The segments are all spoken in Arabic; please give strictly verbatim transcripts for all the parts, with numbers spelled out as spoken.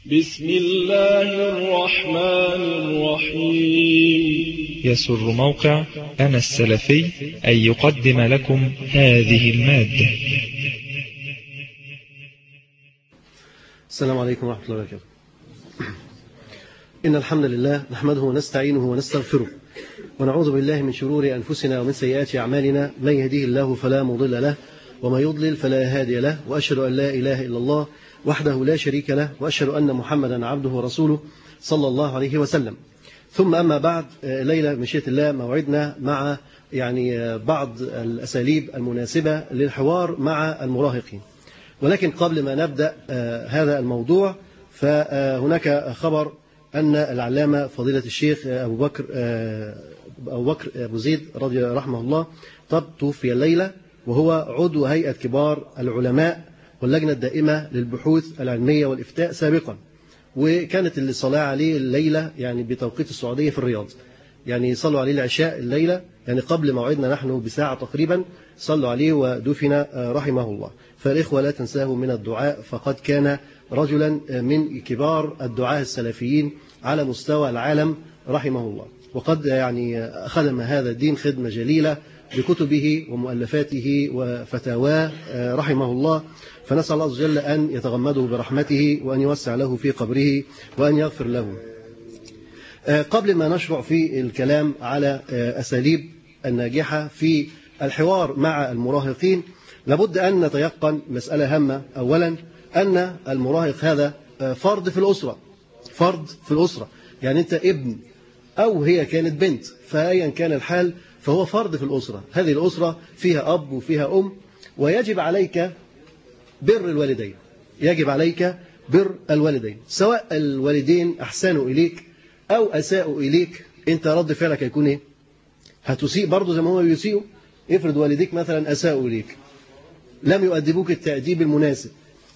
بسم الله الرحمن الرحيم. يسر موقع أنا السلفي أن يقدم لكم هذه المادة. السلام عليكم ورحمة الله وبركاته. إن الحمد لله نحمده ونستعينه ونستغفره ونعوذ بالله من شرور أنفسنا ومن سيئات أعمالنا. من يهديه الله فلا مضل له وما يضلل فلا هادي له، وأشهد أن لا إله إلا الله وحده لا شريك له، وأشهد أن محمدا عبده ورسوله صلى الله عليه وسلم. ثم أما بعد، ليلة مشيئة الله موعدنا مع يعني بعض الأساليب المناسبة للحوار مع المراهقين. ولكن قبل ما نبدأ هذا الموضوع فهناك خبر أن العلامة فضيلة الشيخ أبو بكر أبو بكر أبو زيد رضي رحمه الله طب توفي الليلة، وهو عضو هيئة كبار العلماء واللجنة الدائمة للبحوث العلمية والإفتاء سابقا، وكانت الصلاة عليه الليلة يعني بتوقيت السعودية في الرياض، يعني صلوا عليه العشاء الليلة يعني قبل موعدنا نحن بساعة تقريبا، صلوا عليه ودفن رحمه الله. فالإخوة لا تنساه من الدعاء، فقد كان رجلا من كبار الدعاة السلفيين على مستوى العالم رحمه الله، وقد يعني خدم هذا الدين خدمة جليلة بكتبه ومؤلفاته وفتاواه رحمه الله. فنسأل الله عز وجل أن يتغمده برحمته وأن يوسع له في قبره وأن يغفر له. قبل ما نشرع في الكلام على أساليب الناجحة في الحوار مع المراهقين، لابد أن نتيقن مسألة هامة. أولا أن المراهق هذا فرد في الأسرة، فرد في الأسرة، يعني أنت ابن أو هي كانت بنت، فأيا كان الحال فهو فرد في الأسرة. هذه الأسرة فيها أب وفيها أم، ويجب عليك بر الوالدين، يجب عليك بر الوالدين، سواء الوالدين أحسنوا إليك أو أساءوا إليك، أنت رد فعلك هيكون إيه؟ هتسيء برضه زي ما هو يسيئوا. افرض والديك مثلا أساءوا إليك، لم يؤدبوك التأديب المناسب،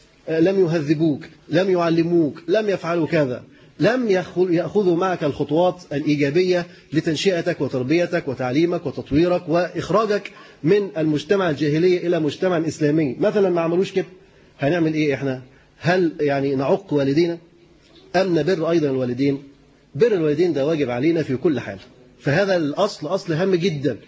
لم يهذبوك، لم يعلموك، لم يفعلوا كذا، لم يأخذوا معك الخطوات الإيجابية لتنشئتك وتربيتك وتعليمك وتطويرك وإخراجك من المجتمع الجاهلي إلى مجتمع إسلامي، مثلا ما عملوش كده، هنعمل إيه إحنا؟ هل يعني نعق والدينا أم نبر أيضا الوالدين؟ بر الوالدين ده واجب علينا في كل حال، فهذا الأصل أصل هام جدا.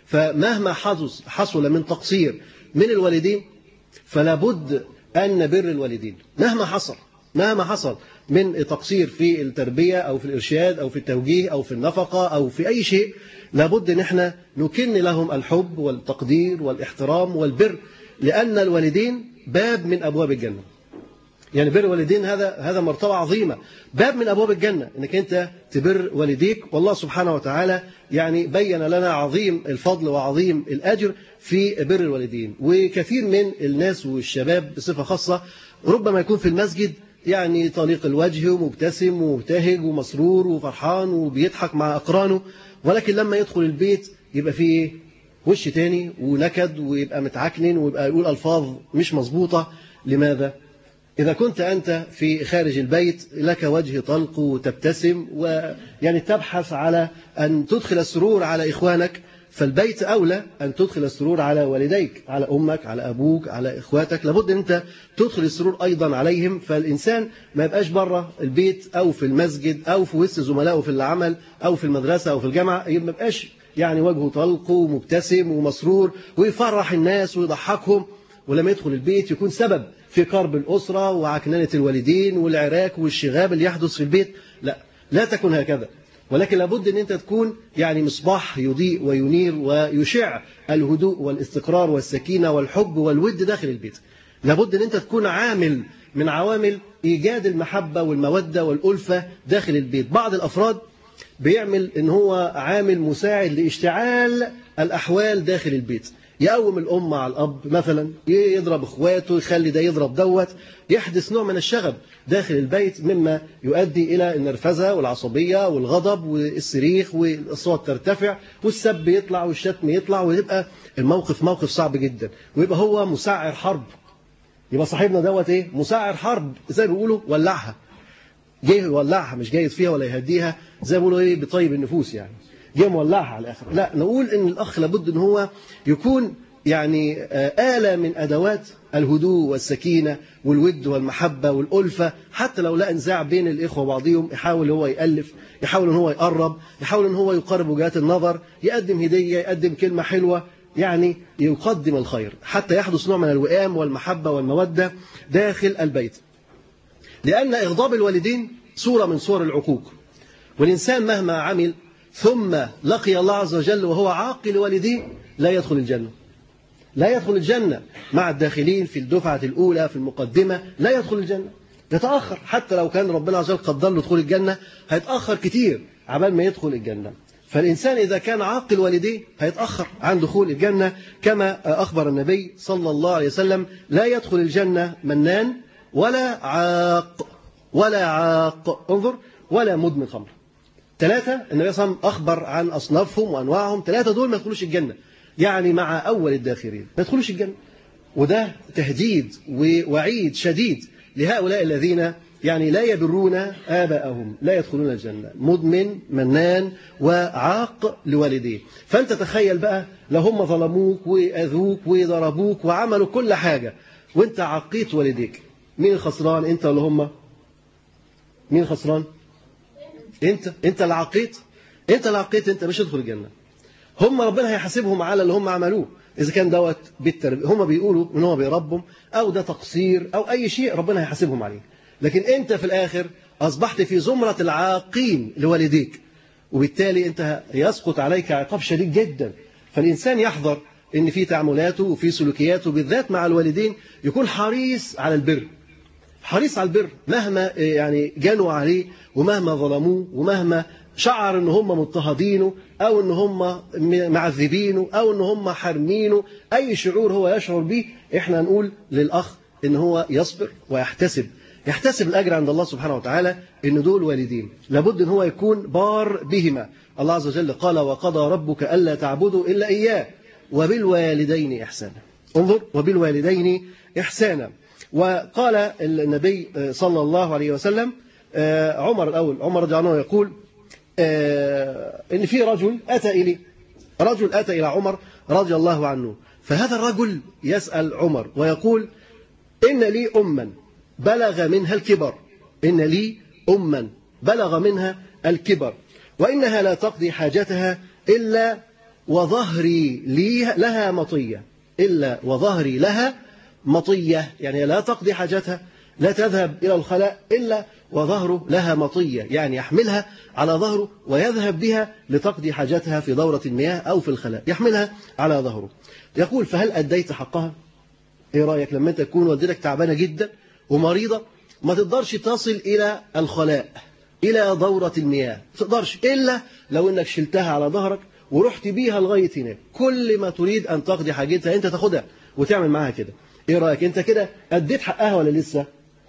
فمهما حدث حصل من تقصير من الوالدين فلا بد أن نبر الوالدين، مهما حصل مهما حصل من تقصير في التربية أو في الإرشاد أو في التوجيه أو في النفقة أو في أي شيء، لابد أن احنا نكن لهم الحب والتقدير والاحترام والبر، لأن الوالدين باب من أبواب الجنة. يعني بر الوالدين هذا هذا مرتبة عظيمة، باب من أبواب الجنة، أنك أنت تبر والديك. والله سبحانه وتعالى يعني بين لنا عظيم الفضل وعظيم الأجر في بر الوالدين. وكثير من الناس والشباب بصفة خاصة ربما يكون في المسجد يعني طليق الوجه ومبتسم ومبتهج ومسرور وفرحان وبيضحك مع أقرانه، ولكن لما يدخل البيت يبقى فيه وش تاني ونكد ويبقى متعكنن ويبقى يقول ألفاظ مش مظبوطة. لماذا؟ إذا كنت أنت في خارج البيت لك وجه طلق وتبتسم ويعني تبحث على أن تدخل السرور على إخوانك، فالبيت أولى أن تدخل السرور على والديك، على أمك، على أبوك، على إخواتك، لابد أن أنت تدخل السرور أيضا عليهم. فالإنسان ما يبقاش بره البيت أو في المسجد أو في وسط زملائه في العمل أو في المدرسة أو في الجامعة، ما يبقاش يعني وجهه طلق ومبتسم ومسرور ويفرح الناس ويضحكهم، ولما يدخل البيت يكون سبب في كرب الأسرة وعكننة الوالدين والعراك والشغاب اللي يحدث في البيت. لا لا تكن هكذا، ولكن لابد أن أنت تكون يعني مصباح يضيء وينير ويشع الهدوء والاستقرار والسكينة والحب والود داخل البيت. لابد أن أنت تكون عامل من عوامل إيجاد المحبة والمودة والألفة داخل البيت. بعض الأفراد بيعمل أن هو عامل مساعد لاشتعال الأحوال داخل البيت، يقوم الأم مع الأب مثلا، يضرب إخواته، يخلي ده يضرب دوت، يحدث نوع من الشغب داخل البيت مما يؤدي إلى النرفزة والعصبية والغضب والصريخ والأصوات ترتفع والسب يطلع والشتم يطلع، ويبقى الموقف موقف صعب جدا، ويبقى هو مسعر حرب. يبقى صاحبنا دوت إيه؟ مسعر حرب، زي ما بيقولوا ولعها، جاي يولعها مش جاي فيها ولا يهديها، زي ما بيقولوا إيه؟ بطيب النفوس، يعني جاي مولعها على الآخر. لا، نقول إن الأخ لابد إن هو يكون يعني آلة من أدوات الهدوء والسكينة والود والمحبة والألفة، حتى لو لا انزاع بين الإخوة وبعضهم يحاول هو يألف، يحاول ان هو يقرب، يحاول ان هو يقرب وجهات النظر، يقدم هدية، يقدم كلمة حلوة، يعني يقدم الخير حتى يحدث نوع من الوئام والمحبة والمودة داخل البيت. لأن إغضاب الوالدين صورة من صور العقوق، والإنسان مهما عمل ثم لقي الله عز وجل وهو عاقل والديه لا يدخل الجنة، لا يدخل الجنة مع الداخلين في الدفعة الأولى في المقدمة، لا يدخل الجنة، يتأخر. حتى لو كان ربنا عز وجل قدر له دخول الجنة هيتأخر كتير عبال ما يدخل الجنة. فالإنسان إذا كان عاقل والديه هيتأخر عن دخول الجنة، كما أخبر النبي صلى الله عليه وسلم: لا يدخل الجنة منان ولا عاق ولا عاق انظر ولا مدمن خمر. ثلاثة النبي صلى الله عليه وسلم أخبر عن أصنافهم وأنواعهم، ثلاثة دول ما يدخلوش الجنة، يعني مع أول الداخلين ما يدخلوش الجنة. وده تهديد ووعيد شديد لهؤلاء الذين يعني لا يبرون آباءهم، لا يدخلون الجنة، مدمن منان وعاق لوالديه. فأنت تخيل بقى لو هم ظلموك وأذوك وضربوك وعملوا كل حاجة وأنت عقيت والديك، مين الخسران، أنت ولا هم؟ مين الخسران؟ أنت أنت اللي عقيت، أنت اللي عقيت، أنت مش هتدخل الجنة. هم ربنا هيحاسبهم على اللي هم عملوه، إذا كان دوت بالتربية، هم بيقولوا إن هو بيربهم أو ده تقصير أو أي شيء ربنا هيحاسبهم عليه، لكن أنت في الآخر أصبحت في زمرة العاقين لوالديك، وبالتالي أنت يسقط عليك عقاب شديد جدا. فالإنسان يحذر إن في تعاملاته وفي سلوكياته بالذات مع الوالدين يكون حريص على البر، حريص على البر مهما يعني جانوا عليه ومهما ظلموه ومهما شعر ان هم مضطهدينه او ان هم معذبينه او ان هم حارمينه، اي شعور هو يشعر به احنا نقول للاخ ان هو يصبر ويحتسب، يحتسب الاجر عند الله سبحانه وتعالى، ان دول والدين لابد ان هو يكون بار بهما. الله عز وجل قال: وقضى ربك الا تعبدوا الا اياه وبالوالدين احسانا. انظر، وبالوالدين احسانا. وقال النبي صلى الله عليه وسلم، عمر الأول عمر رضي الله عنه يقول إن في رجل أتى إلي رجل أتى إلى عمر رضي الله عنه، فهذا الرجل يسأل عمر ويقول: إن لي أما بلغ منها الكبر، إن لي أما بلغ منها الكبر وإنها لا تقضي حاجتها إلا وظهري لي لها مطية، إلا وظهري لها مطية، يعني لا تقضي حاجتها، لا تذهب إلى الخلاء إلا وظهره لها مطية، يعني يحملها على ظهره ويذهب بها لتقضي حاجتها في دورة المياه أو في الخلاء، يحملها على ظهره. يقول: فهل أديت حقها؟ إيه رأيك لما أنت تكون والدتك تعبانة جدا ومريضة ما تقدرش تصل إلى الخلاء إلى دورة المياه، ما تقدرش إلا لو أنك شلتها على ظهرك ورحت بيها لغاية هناك، كل ما تريد أن تقضي حاجتها أنت تاخدها وتعمل معها كده. إيه رأيك أنت كده أديت حقها ولا لسه؟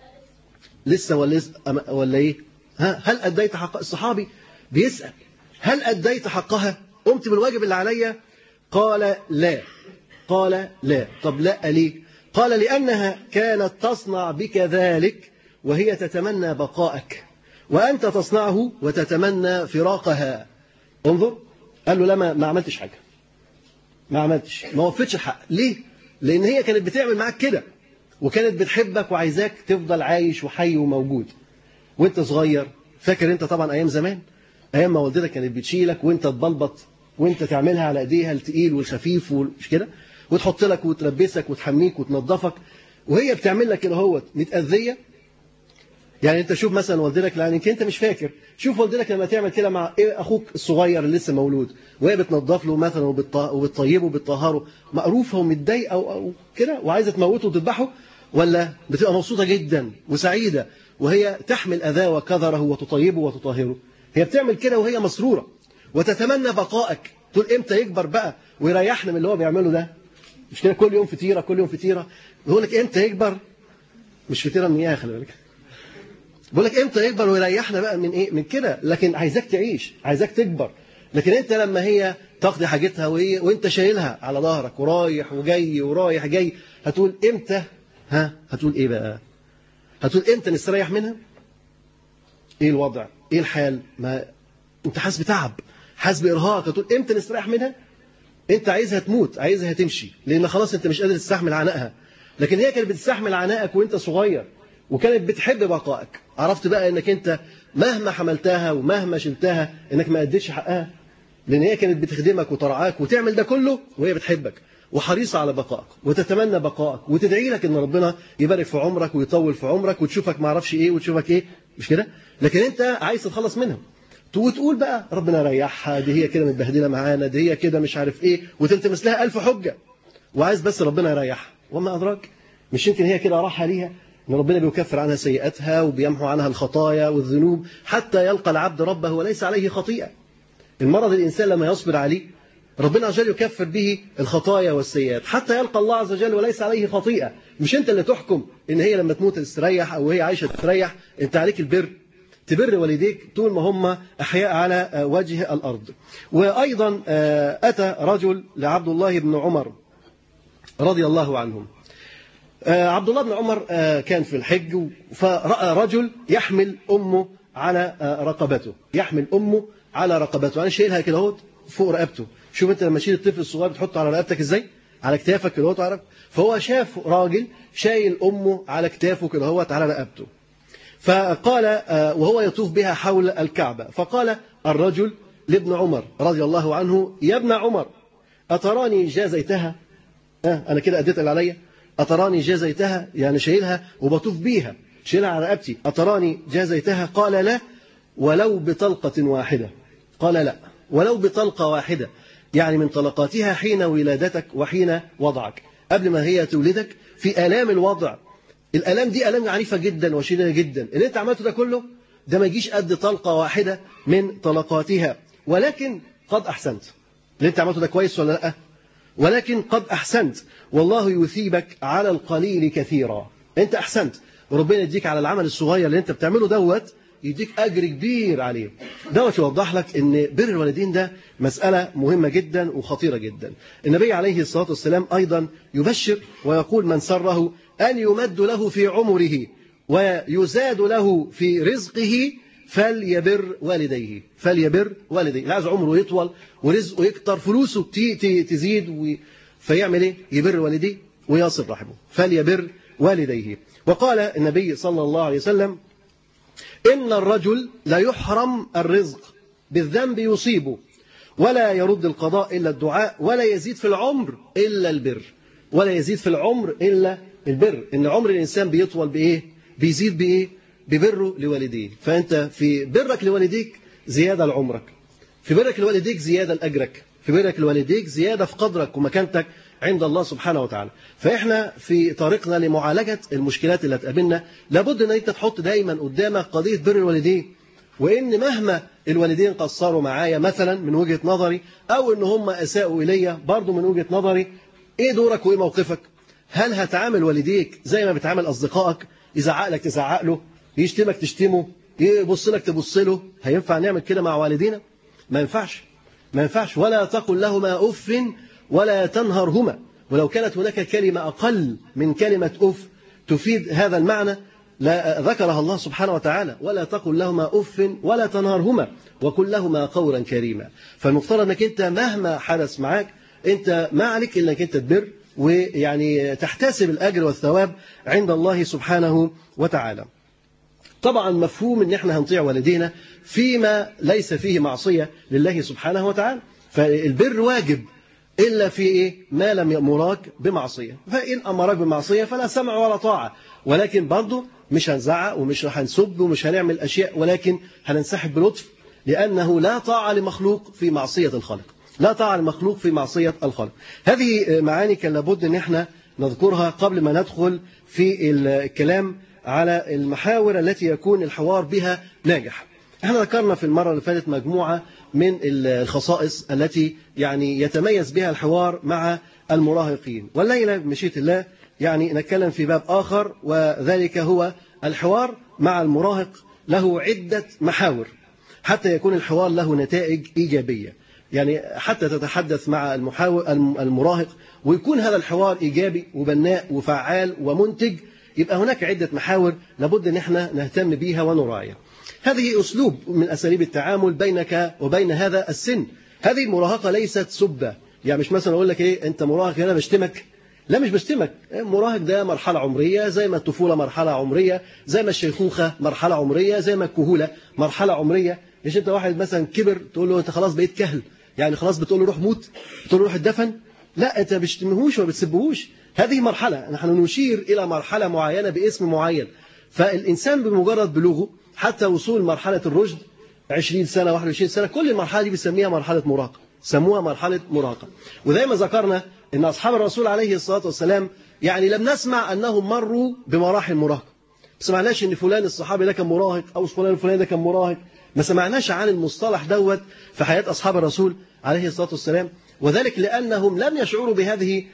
لسه ولا لسه ولا إيه؟ ها، هل أديت حق؟ الصحابي بيسأل: هل أديت حقها؟ قمت بالواجب اللي عليا؟ قال لا. قال لا. طب لا ليه؟ قال: لأنها كانت تصنع بك ذلك وهي تتمنى بقائك، وأنت تصنعه وتتمنى فراقها. انظر، قال له: لا، ما عملتش حاجة، ما عملتش، ما وفيتش الحق. ليه؟ لأن هي كانت بتعمل معاك كده، وكانت بتحبك وعايزاك تفضل عايش وحي وموجود وانت صغير. فاكر انت طبعا ايام زمان، ايام ما والدتك كانت بتشيلك وانت تبلبط وانت تعملها على ايديها التقيل والخفيف ومش كده، وتحط لك وتلبسك وتحميك وتنظفك، وهي بتعمل لك كده اهوت متأذية. يعني انت شوف مثلا والدتك، لان انت مش فاكر، شوف والدتك لما تعمل كده مع إيه اخوك الصغير اللي لسه مولود، وهي بتنظف له مثلا وبتطيبه وبتطهره، مقروفه ومتضايقه او, أو كده وعايزه تموته وتذبحه، ولا بتبقى مبسوطه جدا وسعيده وهي تحمل اذاه وكذره وتطيبه وتطهره؟ هي بتعمل كده وهي مسروره وتتمنى بقائك. تقول امتى يكبر بقى ويريحنا من اللي هو بيعمله ده؟ مش كده كل يوم فطيره كل يوم فطيره؟ يقول لك امتى يكبر، مش فطيره من اياها، خلي بالك، بقول لك امتى يكبر ويريحنا بقى من ايه، من كده. لكن عايزاك تعيش، عايزاك تكبر. لكن انت لما هي تقضي حاجتها وهي وانت شايلها على ظهرك ورايح وجاي ورايح جاي، هتقول امتى؟ ها، هتقول ايه بقى؟ هتقول امتى نستريح منها؟ ايه الوضع؟ ايه الحال؟ ما انت حاسس بتعب، حاسس بارهاق، هتقول امتى نستريح منها؟ أنت عايزها تموت، عايزها تمشي، لأن خلاص أنت مش قادر تستحمل عنائها. لكن هي كانت بتستحمل عنائك وأنت صغير، وكانت بتحب بقائك. عرفت بقى أنك أنت مهما حملتها ومهما شلتها أنك ما أديتش حقها، لأن هي كانت بتخدمك وترعاك وتعمل ده كله وهي بتحبك وحريصة على بقائك وتتمنى بقائك وتدعي لك ان ربنا يبارك في عمرك ويطول في عمرك وتشوفك ما اعرفش ايه وتشوفك ايه، مش كده؟ لكن انت عايز تتخلص منها وتقول بقى ربنا ريحها، دي هي كده متبهدله معانا، دي هي كده مش عارف ايه، وتلتمس لها ألف حجه وعايز بس ربنا يريحها. وما ادراك، مش يمكن هي كده راحه ليها ان ربنا بيكفر عنها سيئاتها وبيمحو عنها الخطايا والذنوب حتى يلقى العبد ربه وليس عليه خطيئه. المرض الانسان لما يصبر عليه ربنا عز وجل يكفر به الخطايا والسيئات حتى يلقى الله عز وجل وليس عليه خطيئة. مش أنت اللي تحكم إن هي لما تموت تستريح أو هي عايشة تستريح، أنت عليك البر، تبر والديك طول ما هم أحياء على وجه الأرض. وأيضا أتى رجل لعبد الله بن عمر رضي الله عنهم. عبد الله بن عمر كان في الحج فرأى رجل يحمل أمه على رقبته، يحمل أمه على رقبته، أنا شايلها كده اهوت فوق رقبته. شوف انت لما تشيل الطفل الصغير بتحطه على رقبتك ازاي؟ على كتافك كده اهوت عارف؟ فهو شاف راجل شايل امه على كتافه كده اهوت على رقبته. فقال وهو يطوف بها حول الكعبة، فقال الرجل لابن عمر رضي الله عنه: يا ابن عمر أتراني جازيتها؟ أه أنا كده أديت اللي عليا؟ أتراني جازيتها؟ يعني شايلها وبطوف بيها، شايلها على رقبتي، أتراني جازيتها؟ قال لا ولو بطلقة واحدة. قال لا ولو بطلقة واحدة، يعني من طلقاتها حين ولادتك وحين وضعك، قبل ما هي تولدك في آلام الوضع. الآلام دي آلام عنيفة جدا وشديدة جدا، اللي انت عملته ده كله ده ما يجيش قد طلقة واحدة من طلقاتها. ولكن قد أحسنت، اللي انت عملته ده كويس ولا لا؟ ولكن قد أحسنت والله يثيبك على القليل كثيرا. انت أحسنت وربنا يديك على العمل الصغير اللي انت بتعمله دوت، يديك أجر كبير عليه. دوت يوضح لك ان بر الوالدين ده مسألة مهمة جدا وخطيرة جدا. النبي عليه الصلاة والسلام أيضا يبشر ويقول: من سره أن يمد له في عمره ويزاد له في رزقه فليبر والديه. فليبر والديه، اللي عايز عمره يطول ورزقه يكتر، فلوسه تزيد، فيعمل ايه؟ يبر والديه ويصل رحمه. فليبر والديه. وقال النبي صلى الله عليه وسلم: إن الرجل لا يحرم الرزق بالذنب يصيبه، ولا يرد القضاء إلا الدعاء، ولا يزيد في العمر إلا البر. ولا يزيد في العمر إلا البر. إن عمر الإنسان بيطول بإيه؟ بيزيد بإيه؟ ببره لوالديه. فأنت في برك لوالديك زيادة لعمرك، في برك لوالديك زيادة لأجرك، في برك لوالديك زيادة في قدرك ومكانتك عند الله سبحانه وتعالى. فإحنا في طريقنا لمعالجة المشكلات اللي هتقابلنا لابد أن أنت تحط دايما قدامك قضية بر الوالدين، وإن مهما الوالدين قصروا معايا مثلا من وجهة نظري، أو إن هم أساءوا إلي برضو من وجهة نظري، إيه دورك وإيه موقفك؟ هل هتعامل والديك زي ما بتعامل أصدقائك؟ يزعق لك تزعق له، يشتمك تشتمه، يبص لك تبص له؟ هينفع نعمل كده مع والدينا؟ ما ينفعش، ما ينفعش. ولا تقل لهما أف ولا تنهرهما. ولو كانت هناك كلمة أقل من كلمة أف تفيد هذا المعنى لا ذكرها الله سبحانه وتعالى: ولا تقل لهما أف ولا تنهرهما وقل لهما قولا كريما. فالمفترض أنك أنت مهما حدث معك أنت ما عليك إلا أنك أنت تبر، ويعني تحتسب الأجر والثواب عند الله سبحانه وتعالى. طبعا مفهوم أن احنا هنطيع والدينا فيما ليس فيه معصية لله سبحانه وتعالى، فالبر واجب إلا في إيه؟ ما لم يأمراك بمعصية. فإن أمرك بمعصية فلا سمع ولا طاعة، ولكن برضه مش هنزعق ومش هنسب ومش هنعمل أشياء، ولكن هننسحب بلطف، لأنه لا طاعة لمخلوق في معصية الخالق، لا طاعة لمخلوق في معصية الخالق. هذه معاني كان لابد أن احنا نذكرها قبل ما ندخل في الكلام على المحاور التي يكون الحوار بها ناجح. احنا ذكرنا في المرة اللي فاتت مجموعة من الخصائص التي يعني يتميز بها الحوار مع المراهقين، والليلة بمشيئة الله يعني نتكلم في باب آخر، وذلك هو الحوار مع المراهق له عدة محاور حتى يكون الحوار له نتائج إيجابية. يعني حتى تتحدث مع المحاور المراهق ويكون هذا الحوار إيجابي وبناء وفعال ومنتج، يبقى هناك عدة محاور لابد أن احنا نهتم بيها ونراعيها. هذه أسلوب من أساليب التعامل بينك وبين هذا السن. هذه المراهقة ليست سبة، يعني مش مثلا أقول لك إيه أنت مراهق أنا بشتمك، لا مش بشتمك. المراهق ده مرحلة عمرية زي ما الطفولة مرحلة عمرية، زي ما الشيخوخة مرحلة عمرية، زي ما الكهولة مرحلة عمرية. مش أنت واحد مثلا كبر تقول له أنت خلاص بقيت كهل، يعني خلاص بتقول له روح موت، بتقول له روح الدفن؟ لا، أنت ما بتشتمهوش وما بتسبهوش. هذه مرحلة، نحن نشير إلى مرحلة معينة باسم معين. فالإنسان بمجرد بلوغه حتى وصول مرحلة الرشد عشرين سنة واحد وعشرين سنة، كل المرحلة دي بنسميها مرحلة مراهقة، سموها مرحلة مراهقة. وزي ما ذكرنا إن أصحاب الرسول عليه الصلاة والسلام يعني لم نسمع أنهم مروا بمراحل مراهقة. ما سمعناش إن فلان الصحابي ده كان مراهق أو فلان الفلاني ده كان مراهق، ما سمعناش عن المصطلح دوت في حياة أصحاب الرسول عليه الصلاة والسلام. وذلك لأنهم لم يشعروا بهذه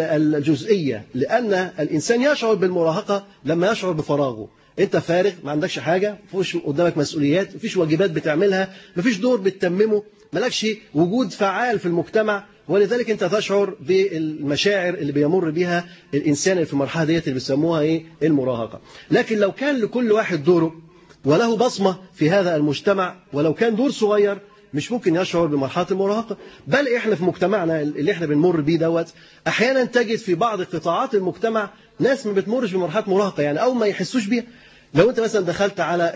الجزئية، لأن الإنسان يشعر بالمراهقة لما يشعر بفراغه. أنت فارغ، ما عندكش حاجة، مفيش قدامك مسؤوليات، مفيش واجبات بتعملها، مفيش دور بتتممه، مالكش وجود فعال في المجتمع، ولذلك أنت تشعر بالمشاعر اللي بيمر بها الإنسان اللي في المرحلة ديت اللي بيسموها إيه؟ المراهقة. لكن لو كان لكل واحد دوره وله بصمة في هذا المجتمع، ولو كان دور صغير، مش ممكن يشعر بمرحلة المراهقة. بل إحنا في مجتمعنا اللي إحنا بنمر بيه دوت أحيانا تجد في بعض قطاعات المجتمع ناس ما بتمرش بمرحلة مراهقة، يعني أو ما يحسوش بيها. لو أنت مثلا دخلت على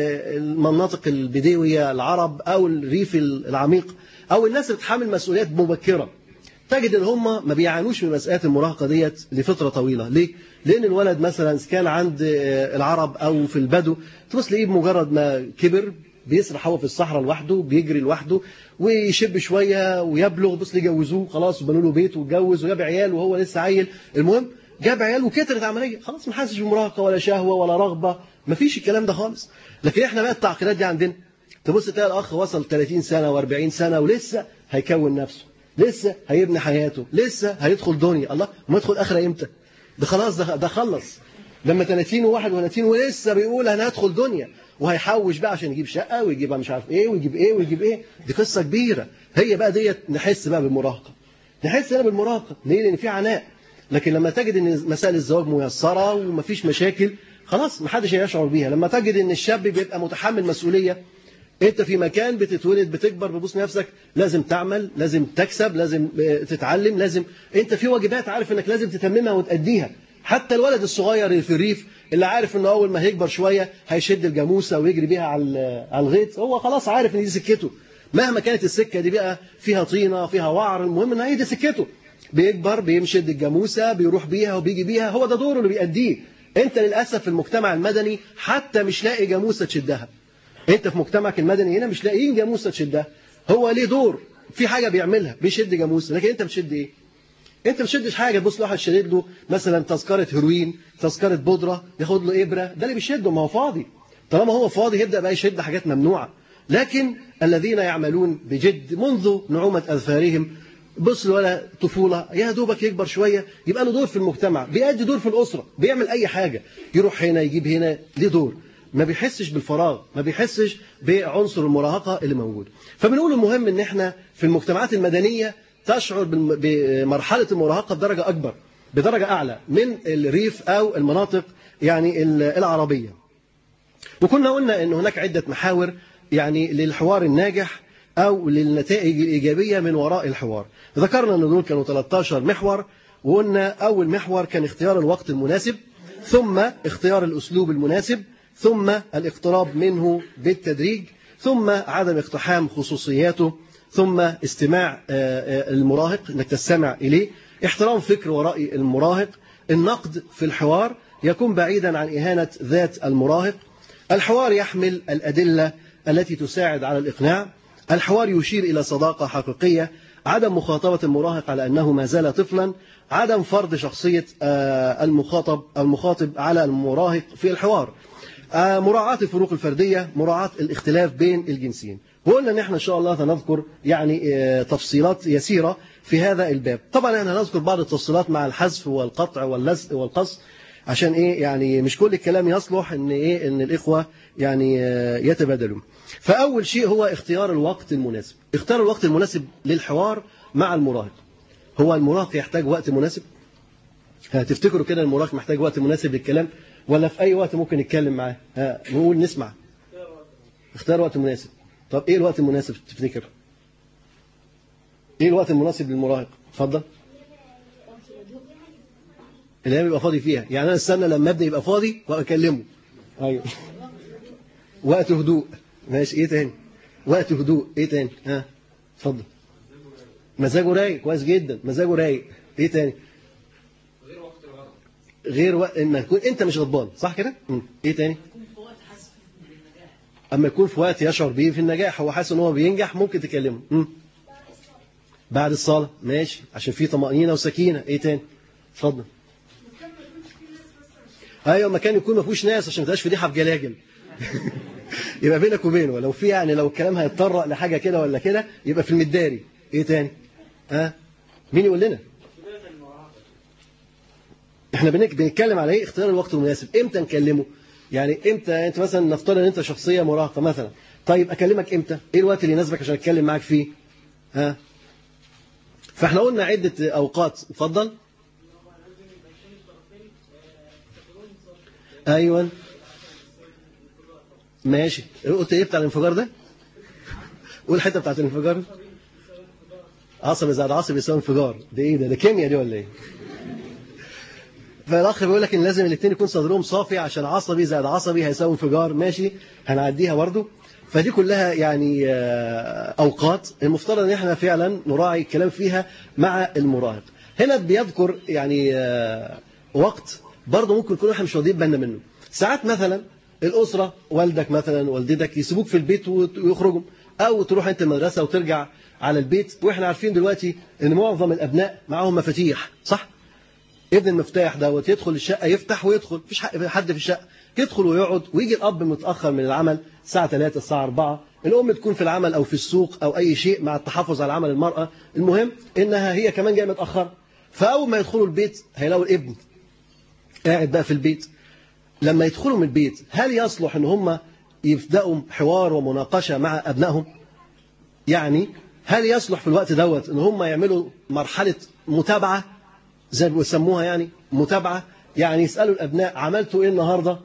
المناطق البدوية العرب أو الريف العميق أو الناس اللي بتحمل مسؤوليات مبكرة، تجد ان هم ما بيعانوش من مسألة المراهقة ديت لفترة طويلة. ليه؟ لأن الولد مثلا كان عند العرب أو في البدو تبص ليه بمجرد ما كبر بيسرح هو في الصحراء لوحده، بيجري لوحده ويشب شوية ويبلغ، بص ليه جوزوه خلاص وبنوا له بيت واتجوز وجاب عيال وهو لسه عيل. المهم جاب عيال وكترت عملية، خلاص ما حاسش بمراهقة ولا شهوة ولا رغبة، ما فيش الكلام ده خالص. لكن احنا بقى التعقيدات دي عندنا، تبص تلاقي الأخ وصل ثلاثين سنة وأربعين سنة ولسه هيكون نفسه، لسه هيبني حياته، لسه هيدخل دنيا. الله، وما يدخل آخرة إمتى؟ ده خلاص، ده, ده خلص لما ثلاثين وواحد وثلاثين ولسه بيقول أنا هدخل دنيا، وهيحوش بقى عشان يجيب شقة ويجيب مش عارف إيه ويجيب إيه ويجيب إيه. دي قصة كبيرة. هي بقى ديت نحس بقى بالمراهقة، نحس بقى بالمراهقة. ليه؟ لأن في عناء. لكن لما تجد إن مسائل الزواج ميسرة ومفيش مشاكل، خلاص محدش هيشعر بيها. لما تجد إن الشاب بيبقى متحمل مسؤولية، انت في مكان بتتولد بتكبر بتبص نفسك، لازم تعمل، لازم تكسب، لازم تتعلم، لازم انت في واجبات عارف انك لازم تتممها وتأديها. حتى الولد الصغير اللي في الريف اللي عارف انه اول ما هيكبر شويه هيشد الجاموسه ويجري بيها على على الغيط، هو خلاص عارف ان دي سكته، مهما كانت السكه دي بقى فيها طينه فيها وعر، المهم ان هي دي سكته. بيكبر بيمشد الجاموسه بيروح بيها وبيجي بيها، هو ده دوره اللي بيأديه. انت للاسف في المجتمع المدني حتى مش لاقي جاموسه تشدها. انت في مجتمعك المدني هنا مش لاقيين جاموسه تشدها. هو ليه دور في حاجه بيعملها بيشد جاموسه، لكن انت بتشد ايه؟ انت ما بتشدش حاجه. تبص لواحد شادد له مثلا تذكره هيروين، تذكره بودره، ياخد له ابره، ده اللي بيشده. ما هو فاضي. طالما هو فاضي يبدا بقى يشد حاجات ممنوعه. لكن الذين يعملون بجد منذ نعومه اظفارهم، بص ولا طفوله يا دوبك يكبر شويه يبقى له دور في المجتمع، بيأدي دور في الاسره، بيعمل اي حاجه، يروح هنا يجيب هنا، ليه دور. ما بيحسش بالفراغ، ما بيحسش بعنصر المراهقة اللي موجود. فبنقول المهم ان احنا في المجتمعات المدنية تشعر بمرحلة المراهقة بدرجة أكبر، بدرجة أعلى من الريف أو المناطق يعني العربية. وكنا قلنا ان هناك عدة محاور يعني للحوار الناجح أو للنتائج الإيجابية من وراء الحوار. ذكرنا ان دول كانوا ثلاثة عشر محور، وقلنا أول محور كان اختيار الوقت المناسب، ثم اختيار الأسلوب المناسب، ثم الاقتراب منه بالتدريج، ثم عدم اقتحام خصوصياته، ثم استماع المراهق انك تستمع اليه، احترام فكر ورأي المراهق، النقد في الحوار يكون بعيدا عن إهانة ذات المراهق، الحوار يحمل الأدلة التي تساعد على الإقناع، الحوار يشير إلى صداقة حقيقية، عدم مخاطبة المراهق على أنه ما زال طفلا، عدم فرض شخصية المخاطب المخاطب على المراهق في الحوار، مراعاة الفروق الفردية، مراعاة الاختلاف بين الجنسين. وقلنا ان احنا ان شاء الله سنذكر يعني تفصيلات يسيرة في هذا الباب. طبعا احنا هنذكر بعض التفصيلات مع الحذف والقطع واللزق والقص، عشان ايه يعني مش كل الكلام يصلح ان ايه ان الاخوة يعني يتبادلوا. فاول شيء هو اختيار الوقت المناسب. اختيار الوقت المناسب للحوار مع المراهق. هو المراهق يحتاج وقت مناسب؟ هتفتكروا كده المراهق محتاج وقت مناسب للكلام ولا في أي وقت ممكن نتكلم معاه؟ ها نقول نسمع. اختار وقت مناسب. طب إيه الوقت المناسب تفتكر؟ ايه الوقت المناسب للمراهق؟ اتفضل. الايام يبقى فاضي فيها، يعني انا استنى لما ابدا يبقى فاضي واكلمه. ايوه. وقت هدوء. ماشي. ايه تاني؟ وقت هدوء. ايه تاني؟ ها اتفضل. مزاجه رايق. كويس جدا. مزاجه رايق. ايه تاني؟ غير وقت الغضب. غير وقت ان تكون انت مش غضبان، صح كده؟ ايه تاني؟ اما يكون في وقت يشعر بيه في النجاح، هو حاسس ان هو بينجح، ممكن تكلمه. مم. بعد الصلاه. ماشي، عشان في طمأنينة وسكينه. ايه تاني؟ اتفضل. ايوه، مكان يكون ما فيهوش ناس عشان ما تبقاش فضيحه بجلاجل. يبقى بينك وبينه، لو في يعني لو الكلام هيتطرق لحاجه كده ولا كده يبقى في المداري. ايه تاني؟ ها أه؟ مين يقول لنا؟ احنا بنتكلم على ايه؟ اختيار الوقت المناسب. امتى نكلمه؟ يعني امتى انت مثلا نفترض ان انت شخصيه مراهقه مثلا، طيب اكلمك امتى؟ ايه الوقت اللي يناسبك عشان اتكلم معاك فيه؟ ها؟ فاحنا قلنا عده اوقات. اتفضل. ايوه ماشي. قلت ايه بتاع الانفجار ده؟ قول الحته بتاعت الانفجار. عصب زائد عصب يساوي انفجار. ده ايه ده؟ ده كيمياء دي ولا ايه؟ فالاخ بيقول لك ان لازم الاثنين يكون صدرهم صافي عشان عصبي زائد عصبي هيساوي انفجار. ماشي، هنعديها برضه. فدي كلها يعني اوقات المفترض ان احنا فعلا نراعي الكلام فيها مع المراهق. هنا بيذكر يعني وقت برضه ممكن يكون احنا مش واخدين بالنا منه. ساعات مثلا الاسره، والدك مثلا والدتك يسيبوك في البيت ويخرجوا، او تروح انت المدرسه وترجع على البيت. واحنا عارفين دلوقتي ان معظم الابناء معاهم مفاتيح، صح؟ ابن المفتاح دوت يدخل الشقه يفتح ويدخل، مفيش حد في الشقه، يدخل ويقعد، ويجي الاب متاخر من العمل الساعه ثلاثة الساعه أربعة، الام تكون في العمل او في السوق او اي شيء مع التحفظ على عمل المراه، المهم انها هي كمان جايه متاخره. فاول ما يدخلوا البيت هيلاقوا الابن قاعد بقى في البيت. لما يدخلوا من البيت هل يصلح ان هم يبداوا حوار ومناقشه مع ابنائهم؟ يعني هل يصلح في الوقت دوت ان هم يعملوا مرحله متابعه زي ما بيسموها، يعني متابعه، يعني يسالوا الابناء عملتوا ايه النهارده؟